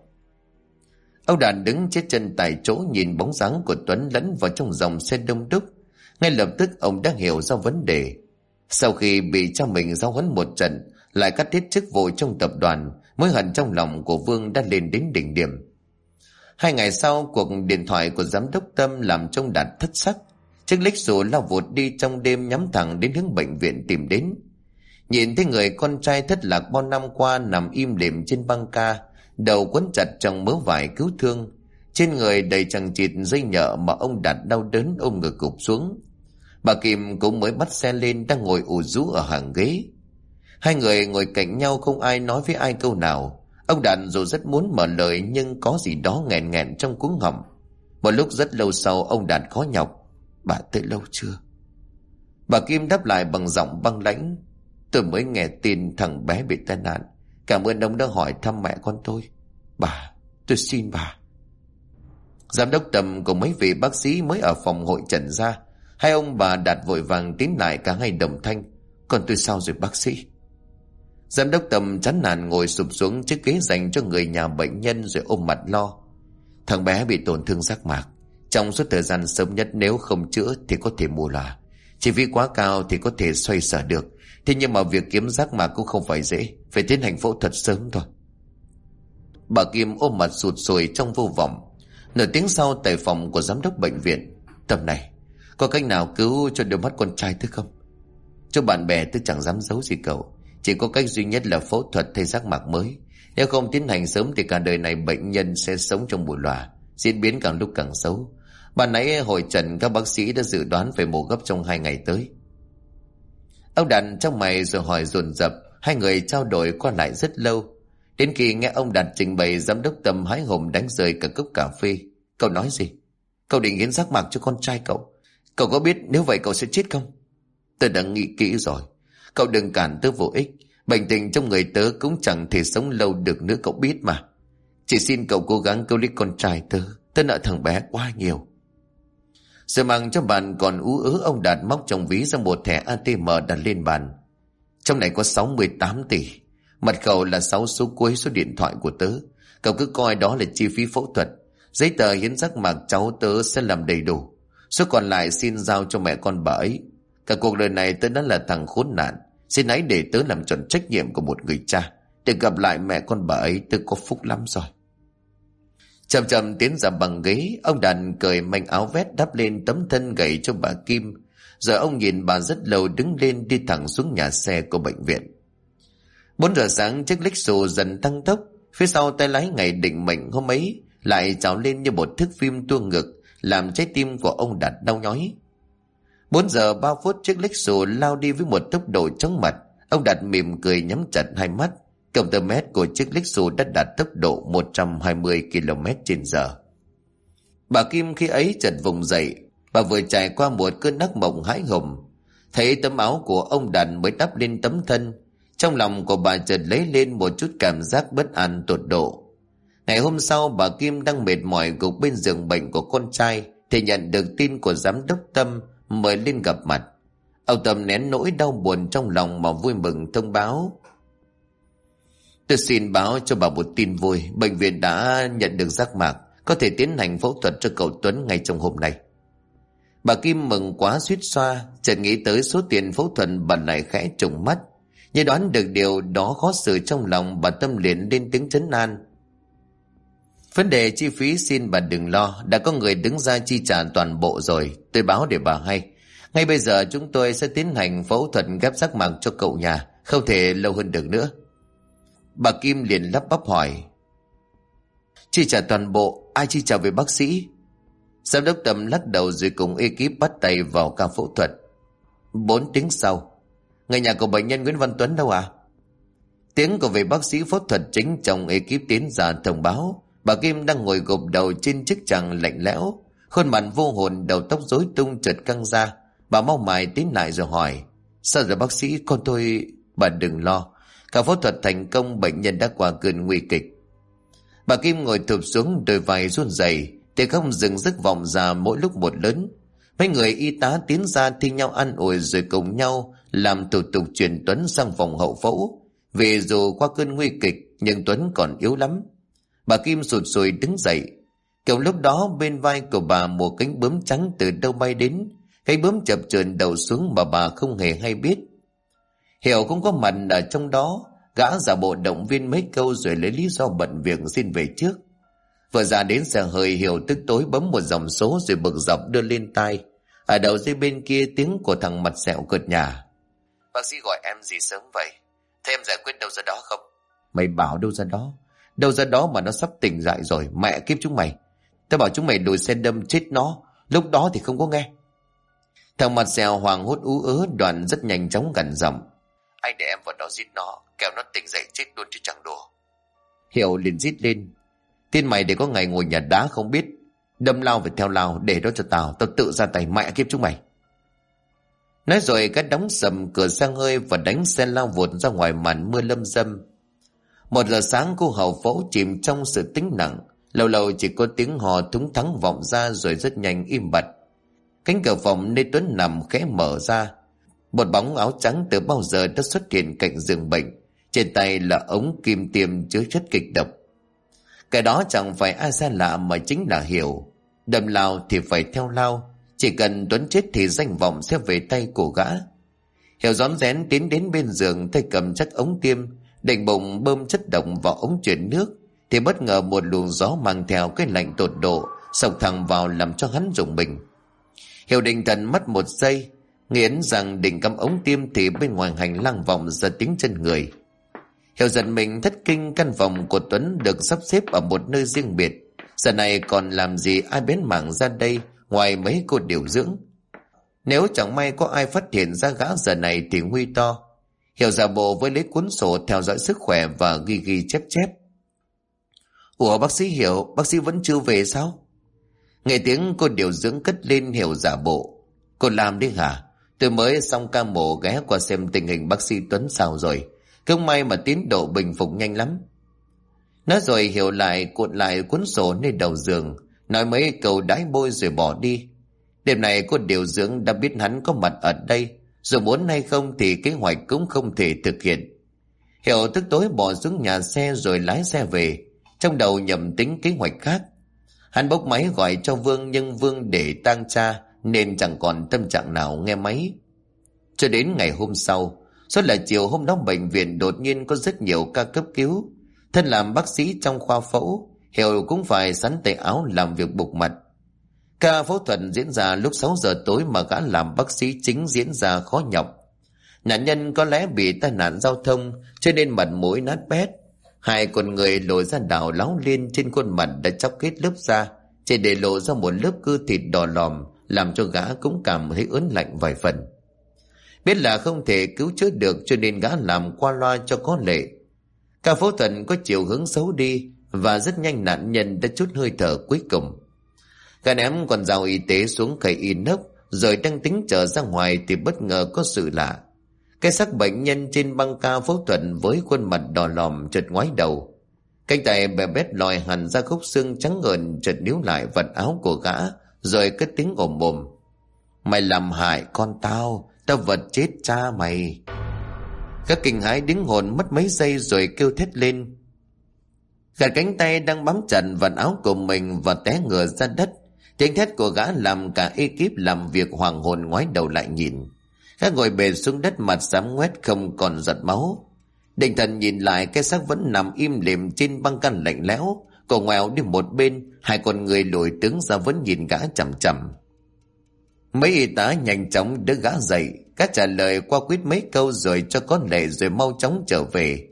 Ông Đạt đứng chết chân tại chỗ nhìn bóng dáng của Tuấn lẫn vào trong dòng xe đông đúc. Ngay lập tức ông đã hiểu ra vấn đề. Sau khi bị cha mình giáo huấn một trận, lại cắt đứt chức vụ trong tập đoàn, mối hận trong lòng của Vương đã lên đến đỉnh điểm. 2 ngày sau, cuộc điện thoại của giám đốc Tâm làm cho ông Đạt thất sắc. Chiếc Lexus lao vụt đi trong đêm nhắm thẳng đến hướng bệnh viện tìm đến. Nhìn thấy người con trai thất lạc bao năm qua nằm im lìm trên băng ca, đầu quấn chặt trong mớ vải cứu thương, trên người đầy chằng chịt dây nhợ mà ông Đạt đau đớn ôm ngực gục xuống. Bà Kim cũng mới bắt xe lên, đang ngồi ù rũ ở hàng ghế. 2 người ngồi cạnh nhau, không ai nói với ai câu nào. Ông Đạt dù rất muốn mở lời nhưng có gì đó nghẹn nghẹn trong cuống họng. Một lúc rất lâu sau, ông Đạt khó nhọc: Bà tới lâu chưa? Bà Kim đáp lại bằng giọng băng lãnh: Tôi mới nghe tin thằng bé bị tai nạn. Cảm ơn ông đã hỏi thăm mẹ con tôi. Bà, tôi xin bà. Giám đốc Tâm cùng mấy vị bác sĩ mới ở phòng hội trần ra. Hai ông bà Đạt vội vàng tiến lại cả hai đồng thanh. Còn tôi sao rồi bác sĩ? Giám đốc Tâm chán nản ngồi sụp xuống chiếc ghế dành cho người nhà bệnh nhân rồi ôm mặt lo. Thằng bé bị tổn thương giác mạc. Trong suốt thời gian sớm nhất nếu không chữa thì có thể mù lòa. Chi phí quá cao thì có thể xoay sở được. Thế nhưng mà việc kiếm giác mạc cũng không phải dễ. Phải tiến hành phẫu thuật sớm thôi. Bà Kim ôm mặt sụt sùi trong vô vọng. Nửa tiếng sau tại phòng của giám đốc bệnh viện. Tầm này, có cách nào cứu cho đôi mắt con trai tôi không? Cho bạn bè tôi chẳng dám giấu gì cậu. Chỉ có cách duy nhất là phẫu thuật thay giác mạc mới. Nếu không tiến hành sớm thì cả đời này bệnh nhân sẽ sống trong mù lòa, diễn biến càng lúc càng xấu. Ban nãy hội trần các bác sĩ đã dự đoán phải mổ gấp trong 2 ngày tới. Ông Đạt trong mày rồi hỏi dồn dập. Hai người trao đổi qua lại rất lâu. Đến khi nghe ông Đạt trình bày, giám đốc Tâm hái hùng đánh rơi cả cốc cà phê. Cậu nói gì? Cậu định hiến giác mạc cho con trai cậu? Cậu có biết nếu vậy cậu sẽ chết không? Tôi đã nghĩ kỹ rồi. Cậu đừng cản tớ vô ích. Bệnh tình trong người tớ cũng chẳng thể sống lâu được nữa cậu biết mà. Chỉ xin cậu cố gắng cứu lấy con trai tớ. Tớ nợ thằng bé quá nhiều. Rồi mang cho bạn còn ú ớ, ông Đạt móc trong ví ra một thẻ ATM đặt lên bàn. Trong này có 68 tỷ. Mật khẩu là 6 số cuối số điện thoại của tớ. Cậu cứ coi đó là chi phí phẫu thuật. Giấy tờ hiến giác mạc cháu tớ sẽ làm đầy đủ. Số còn lại xin giao cho mẹ con bà ấy. Cả cuộc đời này tớ đã là thằng khốn nạn. Xin hãy để tớ làm tròn trách nhiệm của một người cha. Để gặp lại mẹ con bà ấy tớ có phúc lắm rồi. Chậm chậm tiến ra bằng ghế. Ông Đàn cởi manh áo vest đắp lên tấm thân gầy cho bà Kim. Rồi ông nhìn bà rất lâu đứng lên đi thẳng xuống nhà xe của bệnh viện. 4 giờ sáng chiếc Lexus dần tăng tốc. Phía sau tay lái ngày định mệnh hôm ấy lại trào lên như một thước phim tua ngực, làm trái tim của ông Đạt đau nhói. 4 giờ 3 phút chiếc Lexus lao đi với một tốc độ chóng mặt. Ông Đạt mỉm cười nhắm chặt hai mắt. Công tơ mét của chiếc Lexus đã đạt tốc độ 120 km/h. Bà Kim khi ấy chợt vùng dậy. Bà vừa trải qua một cơn ác mộng hãi hùng. Thấy tấm áo của ông Đạt mới đắp lên tấm thân, trong lòng của bà chợt lấy lên một chút cảm giác bất an tột độ. Ngày hôm sau bà Kim đang mệt mỏi gục bên giường bệnh của con trai thì nhận được tin của giám đốc Tâm mời lên gặp mặt. Ông Tâm nén nỗi đau buồn trong lòng mà vui mừng thông báo: Tôi xin báo cho bà một tin vui. Bệnh viện đã nhận được giác mạc, có thể tiến hành phẫu thuật cho cậu Tuấn ngay trong hôm nay. Bà Kim mừng quá suýt xoa, chợt nghĩ tới số tiền phẫu thuật, bà lại khẽ trùng mắt. Như đoán được điều đó khó xử trong lòng, bà Tâm liền lên tiếng trấn an: Vấn đề chi phí xin bà đừng lo, đã có người đứng ra chi trả toàn bộ rồi. Tôi báo để bà hay, ngay bây giờ chúng tôi sẽ tiến hành phẫu thuật ghép giác mạc cho cậu nhà, không thể lâu hơn được nữa. Bà Kim liền lắp bắp hỏi: Chi trả toàn bộ? Ai chi trả về bác sĩ? Giám đốc Tâm lắc đầu rồi cùng ekip bắt tay vào ca phẫu thuật. 4 tiếng sau, người nhà của bệnh nhân Nguyễn Văn Tuấn đâu à? Tiếng của vị bác sĩ phẫu thuật chính trong ekip tiến ra thông báo. Bà Kim đang ngồi gục đầu trên chiếc chàng lạnh lẽo, khuôn mặt vô hồn, đầu tóc rối tung chợt căng ra. Bà mau mài tiến lại rồi hỏi: Sao rồi bác sĩ, con tôi... Bà đừng lo, cả phẫu thuật thành công, bệnh nhân đã qua cơn nguy kịch. Bà Kim ngồi thụp xuống, đôi vai run rẩy, thì không dừng dứt vọng ra mỗi lúc một lớn. Mấy người y tá tiến ra thi nhau an ủi rồi cùng nhau làm thủ tục chuyển Tuấn sang phòng hậu phẫu. Vì dù qua cơn nguy kịch nhưng Tuấn còn yếu lắm. Bà Kim sụt sùi đứng dậy. Kiểu lúc đó bên vai của bà một cánh bướm trắng từ đâu bay đến. Cái bướm chập chờn đầu xuống mà bà không hề hay biết. Hiểu cũng có mặt ở trong đó. Gã giả bộ động viên mấy câu rồi lấy lý do bận việc xin về trước. Vừa ra đến xe hơi, Hiểu tức tối bấm một dòng số rồi bực dọc đưa lên tai. Ở đầu dây bên kia tiếng của thằng mặt sẹo cợt nhả: Bác sĩ gọi em gì sớm vậy? Thế em giải quyết đâu ra đó không? Mày bảo đâu ra đó? Đâu ra đó mà nó sắp tỉnh dại rồi, mẹ kiếp chúng mày. Tao bảo chúng mày đuổi xe đâm chết nó, lúc đó thì không có nghe. Thằng mặt sẹo hoảng hốt ú ớ, Đoàn rất nhanh chóng gằn giọng: Anh để em vào đó giết nó, kẻo nó tỉnh dậy chết luôn chứ chẳng đùa. Hiểu liền rít lên: Tin mày để có ngày ngồi nhà đá không biết, đâm lao về theo lao, để đó cho tao tự ra tay, mẹ kiếp chúng mày. Nói rồi cái đóng sầm cửa sang hơi và đánh xe lao vụt ra ngoài màn mưa lâm dâm. 1 giờ sáng cô hầu phẫu chìm trong sự tĩnh lặng, lâu lâu chỉ có tiếng hò thúng thắng vọng ra rồi rất nhanh im bặt. Cánh cửa phòng nơi Tuấn nằm khẽ mở ra. Một bóng áo trắng từ bao giờ đã xuất hiện cạnh giường bệnh, trên tay là ống kim tiêm chứa chất kịch độc. Cái đó chẳng phải ai xa lạ mà chính là Hiểu. Đâm lao thì phải theo lao, chỉ cần Tuấn chết thì danh vọng sẽ về tay của gã. Hiểu rón rén tiến đến bên giường, tay cầm chắc ống tiêm, định bụng bơm chất độc vào ống chuyển nước, thì bất ngờ một luồng gió mang theo cái lạnh tột độ xộc thẳng vào làm cho hắn rùng mình. Hiểu định thần mất 1 giây, nghiến rằng định cắm ống tiêm thì bên ngoài hành lang vọng ra tiếng chân người. Hiểu giận mình thất kinh, căn phòng của Tuấn được sắp xếp ở một nơi riêng biệt, giờ này còn làm gì ai bén mảng ra đây ngoài mấy cô điều dưỡng. Nếu chẳng may có ai phát hiện ra gã giờ này thì nguy to. Hiểu giả bộ với lấy cuốn sổ theo dõi sức khỏe và ghi chép chép. Ủa bác sĩ Hiểu, bác sĩ vẫn chưa về sao? Nghe tiếng cô điều dưỡng cất lên. Hiểu giả bộ. Cô làm đi hả? Tôi mới xong ca mổ ghé qua xem tình hình bác sĩ Tuấn sao rồi. Không may mà tiến độ bình phục nhanh lắm. Nói rồi Hiểu lại cuộn lại cuốn sổ lên đầu giường, nói mấy câu đái bôi rồi bỏ đi. Đêm này cô điều dưỡng đã biết hắn có mặt ở đây, dù muốn hay không thì kế hoạch cũng không thể thực hiện. Hiểu tức tối bỏ xuống nhà xe rồi lái xe về, trong đầu nhầm tính kế hoạch khác. Hắn bốc máy gọi cho Vương, nhưng Vương để tang cha nên chẳng còn tâm trạng nào nghe máy. Cho đến ngày hôm sau, suốt là chiều hôm đó bệnh viện đột nhiên có rất nhiều ca cấp cứu. Thân làm bác sĩ trong khoa phẫu, Hiểu cũng phải sắn tay áo làm việc bục mặt. Ca phẫu thuật diễn ra lúc 6 giờ tối mà gã làm bác sĩ chính diễn ra khó nhọc. Nạn nhân có lẽ bị tai nạn giao thông cho nên mặt mũi nát bét. 2 con người lồi ra đảo láo liên, trên khuôn mặt đã chóc hết lớp da, chỉ để lộ ra một lớp cơ thịt đỏ lòm, làm cho gã cũng cảm thấy ớn lạnh vài phần. Biết là không thể cứu chữa được cho nên gã làm qua loa cho có lệ. Ca phẫu thuật có chiều hướng xấu đi và rất nhanh nạn nhân đã chút hơi thở cuối cùng. Gã ném con dao y tế xuống khay inox rồi đang tính trở ra ngoài thì bất ngờ có sự lạ. Cái xác bệnh nhân trên băng ca phẫu thuật với khuôn mặt đỏ lòm chợt ngoái đầu. Cánh tay bè bét lòi hẳn ra khúc xương trắng ngần chợt níu lại vật áo của gã rồi cất tiếng ồm ồm. Mày làm hại con tao, tao vật chết cha mày. Gã kinh hãi đứng hồn mất mấy giây rồi kêu thét lên. Gạt cánh tay đang bám chặt vật áo của mình và té ngửa ra đất. Tiếng thét của gã làm cả ekip làm việc hoàng hồn ngoái đầu lại nhìn. Gã ngồi bệt xuống đất, mặt xám ngoét không còn giọt máu. Định thần nhìn lại, cái xác vẫn nằm im lìm trên băng căn lạnh lẽo. Cổ ngoèo đi một bên, 2 con người lùi tướng ra vẫn nhìn gã chằm chằm. Mấy y tá nhanh chóng đỡ gã dậy. Gã trả lời qua quýt mấy câu rồi cho có lệ rồi mau chóng trở về,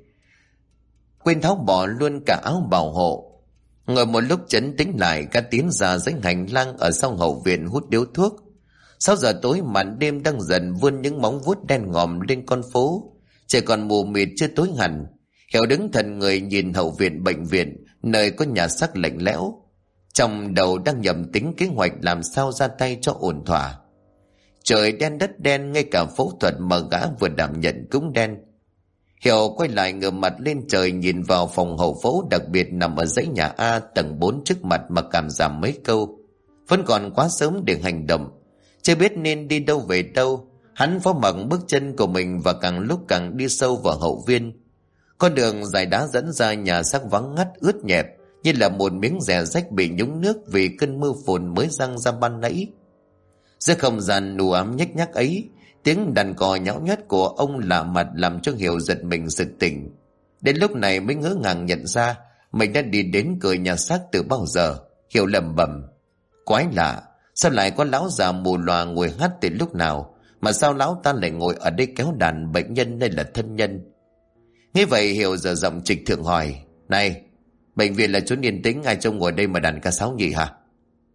quên tháo bỏ luôn cả áo bảo hộ. Ngồi một lúc chấn tĩnh lại, gã tiến ra dãy hành lang ở sau hậu viện hút điếu thuốc. 6 giờ tối, màn đêm đang dần vươn những móng vuốt đen ngòm lên con phố. Trời còn mù mịt chưa tối hẳn. Hiểu đứng thần người nhìn hậu viện bệnh viện, nơi có nhà xác lạnh lẽo. Trong đầu đang nhầm tính kế hoạch làm sao ra tay cho ổn thỏa. Trời đen đất đen, ngay cả phẫu thuật mà gã vừa đảm nhận cũng đen. Hiểu quay lại ngửa mặt lên trời nhìn vào phòng hậu phẫu đặc biệt nằm ở dãy nhà A tầng 4 trước mặt mà cảm giảm mấy câu. Vẫn còn quá sớm để hành động, chưa biết nên đi đâu về đâu. Hắn phó mặc bước chân của mình và càng lúc càng đi sâu vào hậu viên. Con đường dài đá dẫn ra nhà xác vắng ngắt ướt nhẹp, như là một miếng rẻ rách bị nhúng nước vì cơn mưa phùn mới giăng ra ban nãy. Giữa không gian u ám nhếch nhác ấy, tiếng đàn cò nhão nhác của ông lạ mặt làm cho Hiểu giật mình sực tỉnh. Đến lúc này mới ngỡ ngàng nhận ra mình đã đi đến cửa nhà xác từ bao giờ. Hiểu lẩm bẩm, quái lạ, sao lại có lão già mù lòa ngồi hát từ lúc nào, mà sao lão ta lại ngồi ở đây kéo đàn bệnh nhân đây là thân nhân. Nghe vậy Hiểu giờ giọng trịch thượng hỏi, này, bệnh viện là chốn yên tĩnh, ai trông ngồi đây mà đàn ca sáo nhỉ hả?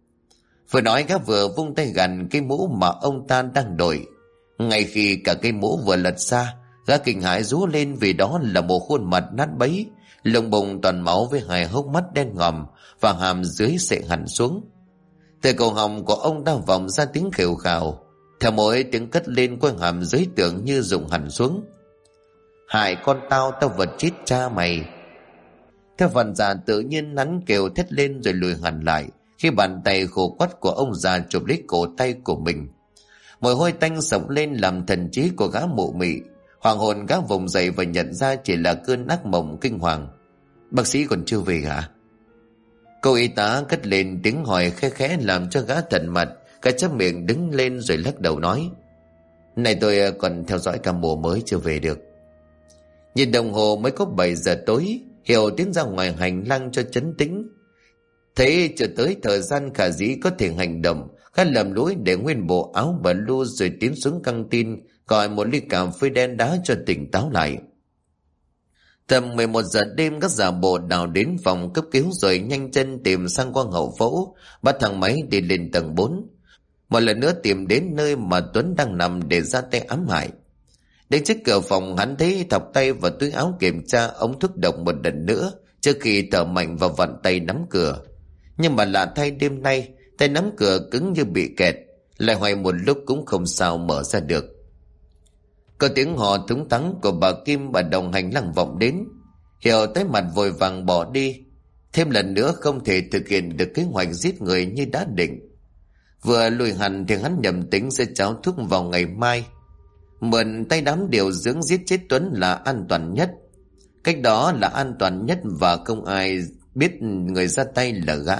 Vừa nói gã vừa vung tay gằn cái mũ mà ông ta đang đội. Ngay khi cả cây mũ vừa lật ra, gã kinh hãi rú lên vì đó là một khuôn mặt nát bấy, lồng bùng toàn máu với 2 hốc mắt đen ngòm và hàm dưới xệ hẳn xuống. Từ cổ họng của ông đang vọng ra tiếng khều khào, theo mỗi tiếng cất lên quanh hàm dưới tưởng như rụng hẳn xuống. Hại con tao, tao vật chết cha mày. Theo phản xạ tự nhiên hắn kêu thét lên rồi lùi hẳn lại khi bàn tay khô quắt của ông già chụp lấy cổ tay của mình. Mùi hôi tanh sộc lên làm thần trí của gã mụ mị. Hoàng hồn gã vùng dậy và nhận ra chỉ là cơn ác mộng kinh hoàng. Bác sĩ còn chưa về hả? Cô y tá cất lên tiếng hỏi khẽ khẽ làm cho gã thần mặt. Gã chắp miệng đứng lên rồi lắc đầu nói: Này tôi còn theo dõi ca mổ mới chưa về được. Nhìn đồng hồ mới có 7 giờ tối. Hiểu tiến ra ngoài hành lang cho trấn tĩnh. Thấy chưa tới thời gian khả dĩ có thể hành động, gã lầm lũi để nguyên bộ áo và lu rồi tiến xuống căng tin gọi một ly cà phê đen đá cho tỉnh táo lại. Tầm 11 giờ đêm, các giả bộ đào đến phòng cấp cứu rồi nhanh chân tìm sang khoang hậu phẫu, bắt thang máy đi lên tầng 4. Một lần nữa tìm đến nơi mà Tuấn đang nằm để ra tay ám hại. Đến trước cửa phòng, hắn thấy thọc tay vào túi áo kiểm tra ống thuốc độc một lần nữa trước khi thở mạnh và vặn tay nắm cửa. Nhưng mà lạ thay, đêm nay tay nắm cửa cứng như bị kẹt, lại hoài một lúc cũng không sao mở ra được. Có tiếng hò thúng thắng của bà Kim ở đồng hành lang vọng đến. Hiểu tái mặt vội vàng bỏ đi. Thêm lần nữa không thể thực hiện được kế hoạch giết người như đã định. Vừa lùi hẳn thì hắn nhầm tính sẽ tráo thuốc vào ngày mai. Mượn tay đám điều dưỡng giết chết Tuấn là an toàn nhất. Cách đó là an toàn nhất và không ai biết người ra tay là gã.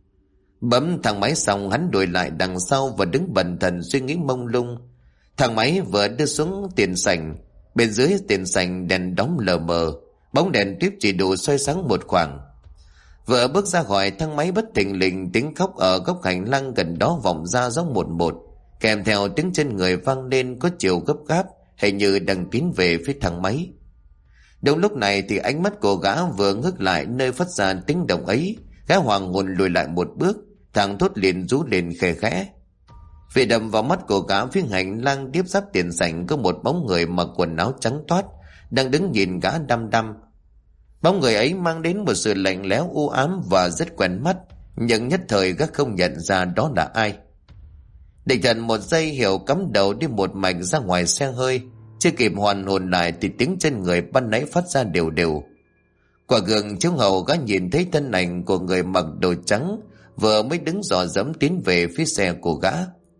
Bấm thang máy xong, hắn đuổi lại đằng sau và đứng bần thần suy nghĩ mông lung. Thang máy vừa đưa xuống tiền sảnh. Bên dưới tiền sảnh đèn đóm lờ mờ, bóng đèn tuyếp chỉ đủ soi sáng một khoảng. Vừa bước ra khỏi thang máy, bất thình lình tiếng khóc ở góc hành lang gần đó vọng ra giống một, kèm theo tiếng chân người vang lên có chiều gấp gáp, hình như đang tiến về phía thang máy. Đúng lúc này thì ánh mắt của gã vừa ngước lại nơi phát ra tiếng động ấy, gã hoàng hồn lùi lại một bước, thằng thốt liền rú lên khẽ khẽ. Vì đầm vào mắt của gã, phía hành lang tiếp giáp tiền sảnh có một bóng người mặc quần áo trắng toát đang đứng nhìn gã đăm đăm. Bóng người ấy mang đến một sự lạnh lẽo u ám và rất quen mắt, nhưng nhất thời gã không nhận ra đó là ai. Định thần một giây, Hiểu cắm đầu đi một mạch ra ngoài xe hơi. Chưa kịp hoàn hồn lại thì tiếng chân người ban nãy phát ra đều đều. Qua gương chiếu hậu, gã nhìn thấy thân ảnh của người mặc đồ trắng vừa mới đứng dò dẫm tiến về phía xe của gã.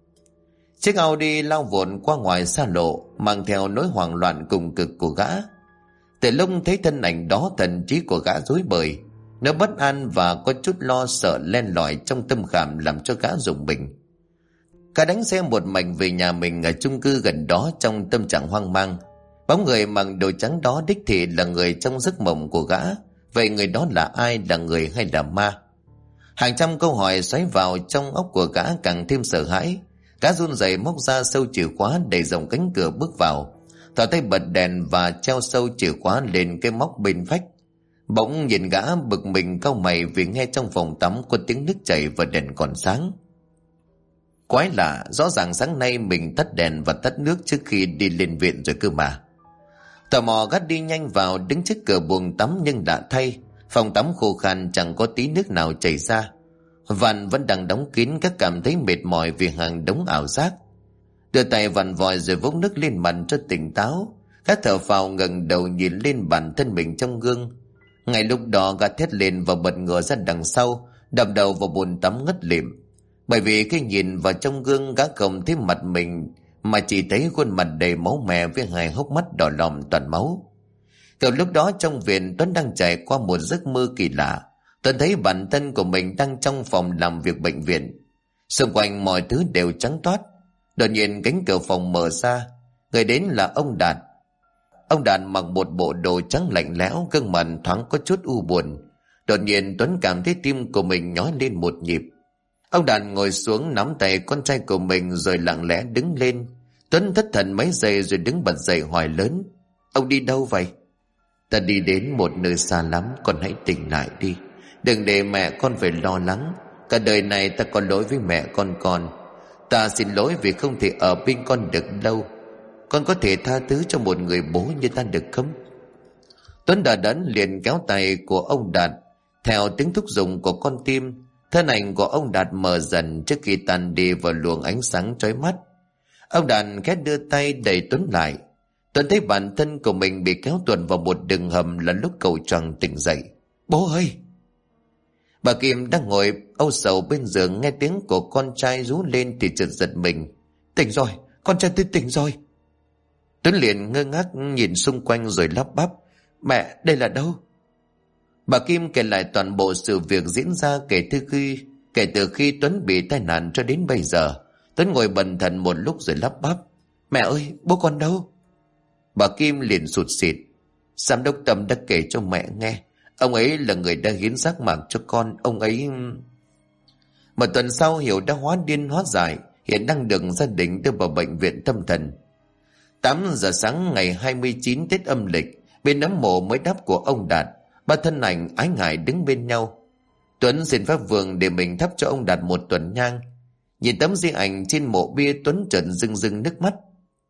Chiếc Audi lao vụn qua ngoài xa lộ, mang theo nỗi hoảng loạn cùng cực của gã. Từ lúc thấy thân ảnh đó, thần trí của gã rối bời, nó bất an và có chút lo sợ len lỏi trong tâm khảm làm cho gã rùng mình. Gã đánh xe một mạch về nhà mình ở chung cư gần đó trong tâm trạng hoang mang. Bóng người mặc đồ trắng đó đích thị là người trong giấc mộng của gã. Vậy người đó là ai, là người hay là ma? Hàng trăm câu hỏi xoáy vào trong óc của gã càng thêm sợ hãi. Gã run rẩy móc ra sâu chìa khóa đẩy rộng cánh cửa bước vào, thò tay bật đèn và treo sâu chìa khóa lên cái móc bên vách. Bỗng nhìn gã bực mình cau mày vì nghe trong phòng tắm có tiếng nước chảy và đèn còn sáng. Quái lạ, rõ ràng sáng nay mình tắt đèn và tắt nước trước khi đi lên viện rồi cơ mà. Tò mò gã đi nhanh vào đứng trước cửa buồng tắm, nhưng đã thay, phòng tắm khô khan chẳng có tí nước nào chảy ra. Vàn vẫn đang đóng kín, các cảm thấy mệt mỏi vì hàng đống ảo giác. Đưa tay vặn vòi rồi vốc nước lên mặt cho tỉnh táo. Các thở phào ngẩng đầu nhìn lên bản thân mình trong gương. Ngay lúc đó gã thét lên và bật ngửa ra đằng sau, đập đầu vào bồn tắm ngất lịm. Bởi vì khi nhìn vào trong gương, gã không thấy mặt mình mà chỉ thấy khuôn mặt đầy máu me với hai hốc mắt đỏ lòm toàn máu. Từ lúc đó trong viện, Tuấn đang trải qua một giấc mơ kỳ lạ. Tuấn thấy bản thân của mình đang trong phòng làm việc bệnh viện. Xung quanh mọi thứ đều trắng toát. Đột nhiên cánh cửa phòng mở ra. Người đến là ông Đạt. Ông Đạt mặc một bộ đồ trắng lạnh lẽo, gương mặt thoáng có chút u buồn. Đột nhiên Tuấn cảm thấy tim của mình nhói lên một nhịp. Ông Đạt ngồi xuống nắm tay con trai của mình rồi lặng lẽ đứng lên. Tuấn thất thần mấy giây rồi đứng bật dậy hỏi lớn: Ông đi đâu vậy? Ta đi đến một nơi xa lắm, con hãy tỉnh lại đi. Đừng để mẹ con phải lo lắng. Cả đời này ta có lỗi với mẹ con. Ta xin lỗi vì không thể ở bên con được lâu. Con có thể tha thứ cho một người bố như ta được không? Tuấn đờ đẫn liền kéo tay của ông Đạt. Theo tiếng thúc giục của con tim, thân ảnh của ông Đạt mờ dần trước khi tan đi vào luồng ánh sáng chói mắt. Ông Đạt khẽ đưa tay đẩy Tuấn lại. Tuấn thấy bản thân của mình bị kéo tuột vào một đường hầm là lúc cậu choàng tỉnh dậy. Bố ơi! Bà Kim đang ngồi âu sầu bên giường, nghe tiếng của con trai rú lên thì chợt giật mình. Tỉnh rồi! Con trai tôi tỉnh rồi! Tuấn liền ngơ ngác nhìn xung quanh rồi lắp bắp. Mẹ, đây là đâu? Bà Kim kể lại toàn bộ sự việc diễn ra kể từ khi Tuấn bị tai nạn cho đến bây giờ. Tuấn ngồi bần thần một lúc rồi lắp bắp. Mẹ ơi, bố con đâu? Bà Kim liền sụt sịt. Giám đốc Tâm đã kể cho mẹ nghe. Ông ấy là người đã hiến xác mạc cho con. Ông ấy... Một tuần sau Hiểu đã hóa điên hóa dại, hiện đang được gia đình đưa vào bệnh viện tâm thần. 8 giờ sáng ngày 29 Tết âm lịch, bên nấm mộ mới đắp của ông Đạt, ba thân ảnh ái ngại đứng bên nhau. Tuấn xin phép Vương để mình thắp cho ông Đạt một tuần nhang. Nhìn tấm di ảnh trên mộ bia, Tuấn chợt rưng rưng nước mắt.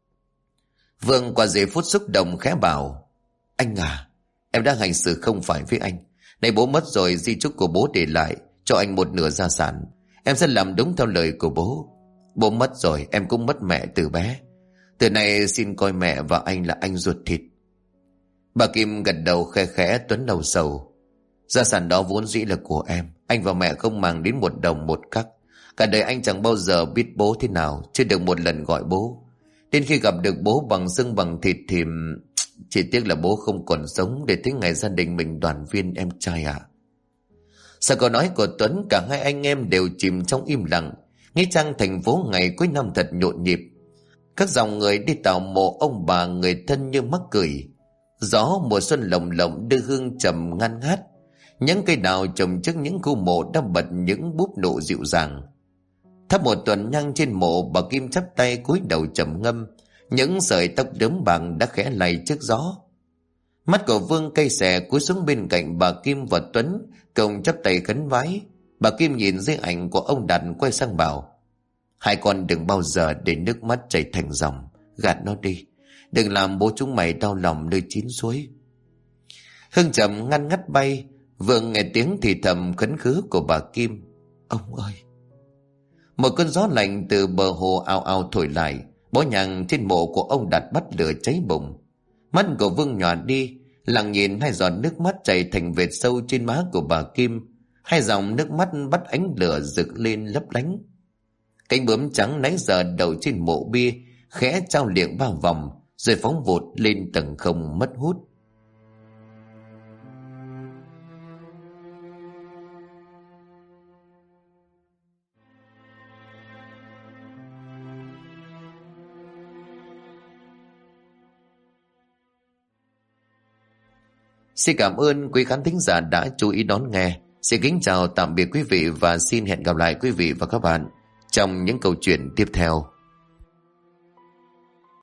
Vương qua giây phút xúc động khẽ bảo. Anh à, em đang hành xử không phải với anh. Này bố mất rồi, di chúc của bố để lại cho anh một nửa gia sản. Em sẽ làm đúng theo lời của bố. Bố mất rồi, em cũng mất mẹ từ bé. Từ nay xin coi mẹ và anh là anh ruột thịt. Bà Kim gật đầu khe khẽ. Tuấn đầu sầu. Gia sản đó vốn dĩ là của em. Anh và mẹ không mang đến một đồng một cắc. Cả đời anh chẳng bao giờ biết bố thế nào, chưa được một lần gọi bố. Đến khi gặp được bố bằng xương bằng thịt thì chỉ tiếc là bố không còn sống để thấy ngày gia đình mình đoàn viên em trai ạ. Sau câu nói của Tuấn, cả hai anh em đều chìm trong im lặng. Nghĩa trang thành phố ngày cuối năm thật nhộn nhịp. Các dòng người đi tảo mộ ông bà người thân như mắc cười. Gió mùa xuân lồng lộng đưa hương trầm ngăn ngát. Những cây đào trồng trước những khu mộ đang bật những búp nụ dịu dàng. Thắp một tuần nhang trên mộ, bà Kim chắp tay cúi đầu trầm ngâm. Những sợi tóc đốm vàng đã khẽ lay trước gió. Mắt của Vương cây xè cúi xuống bên cạnh bà Kim và Tuấn, cùng chắp tay khấn vái. Bà Kim nhìn dưới ảnh của ông Đạt quay sang bảo. Hai con đừng bao giờ để nước mắt chảy thành dòng, gạt nó đi. Đừng làm bố chúng mày đau lòng nơi chín suối. Hương trầm ngăn ngắt bay. Vương nghe tiếng thì thầm khấn khứ của bà Kim. Ông ơi! Một cơn gió lạnh từ bờ hồ ào ào thổi lại. Bó nhang trên mộ của ông Đạt bắt lửa cháy bùng. Mắt của Vương nhòa đi, lặng nhìn hai giọt nước mắt chảy thành vệt sâu trên má của bà Kim. Hai dòng nước mắt bắt ánh lửa rực lên lấp lánh. Cánh bướm trắng nãy giờ đầu trên mộ bia khẽ trao liệng 3 vòng, rồi phóng vụt lên tầng không mất hút. Xin cảm ơn quý khán thính giả đã chú ý đón nghe. Xin kính chào tạm biệt quý vị và xin hẹn gặp lại quý vị và các bạn trong những câu chuyện tiếp theo.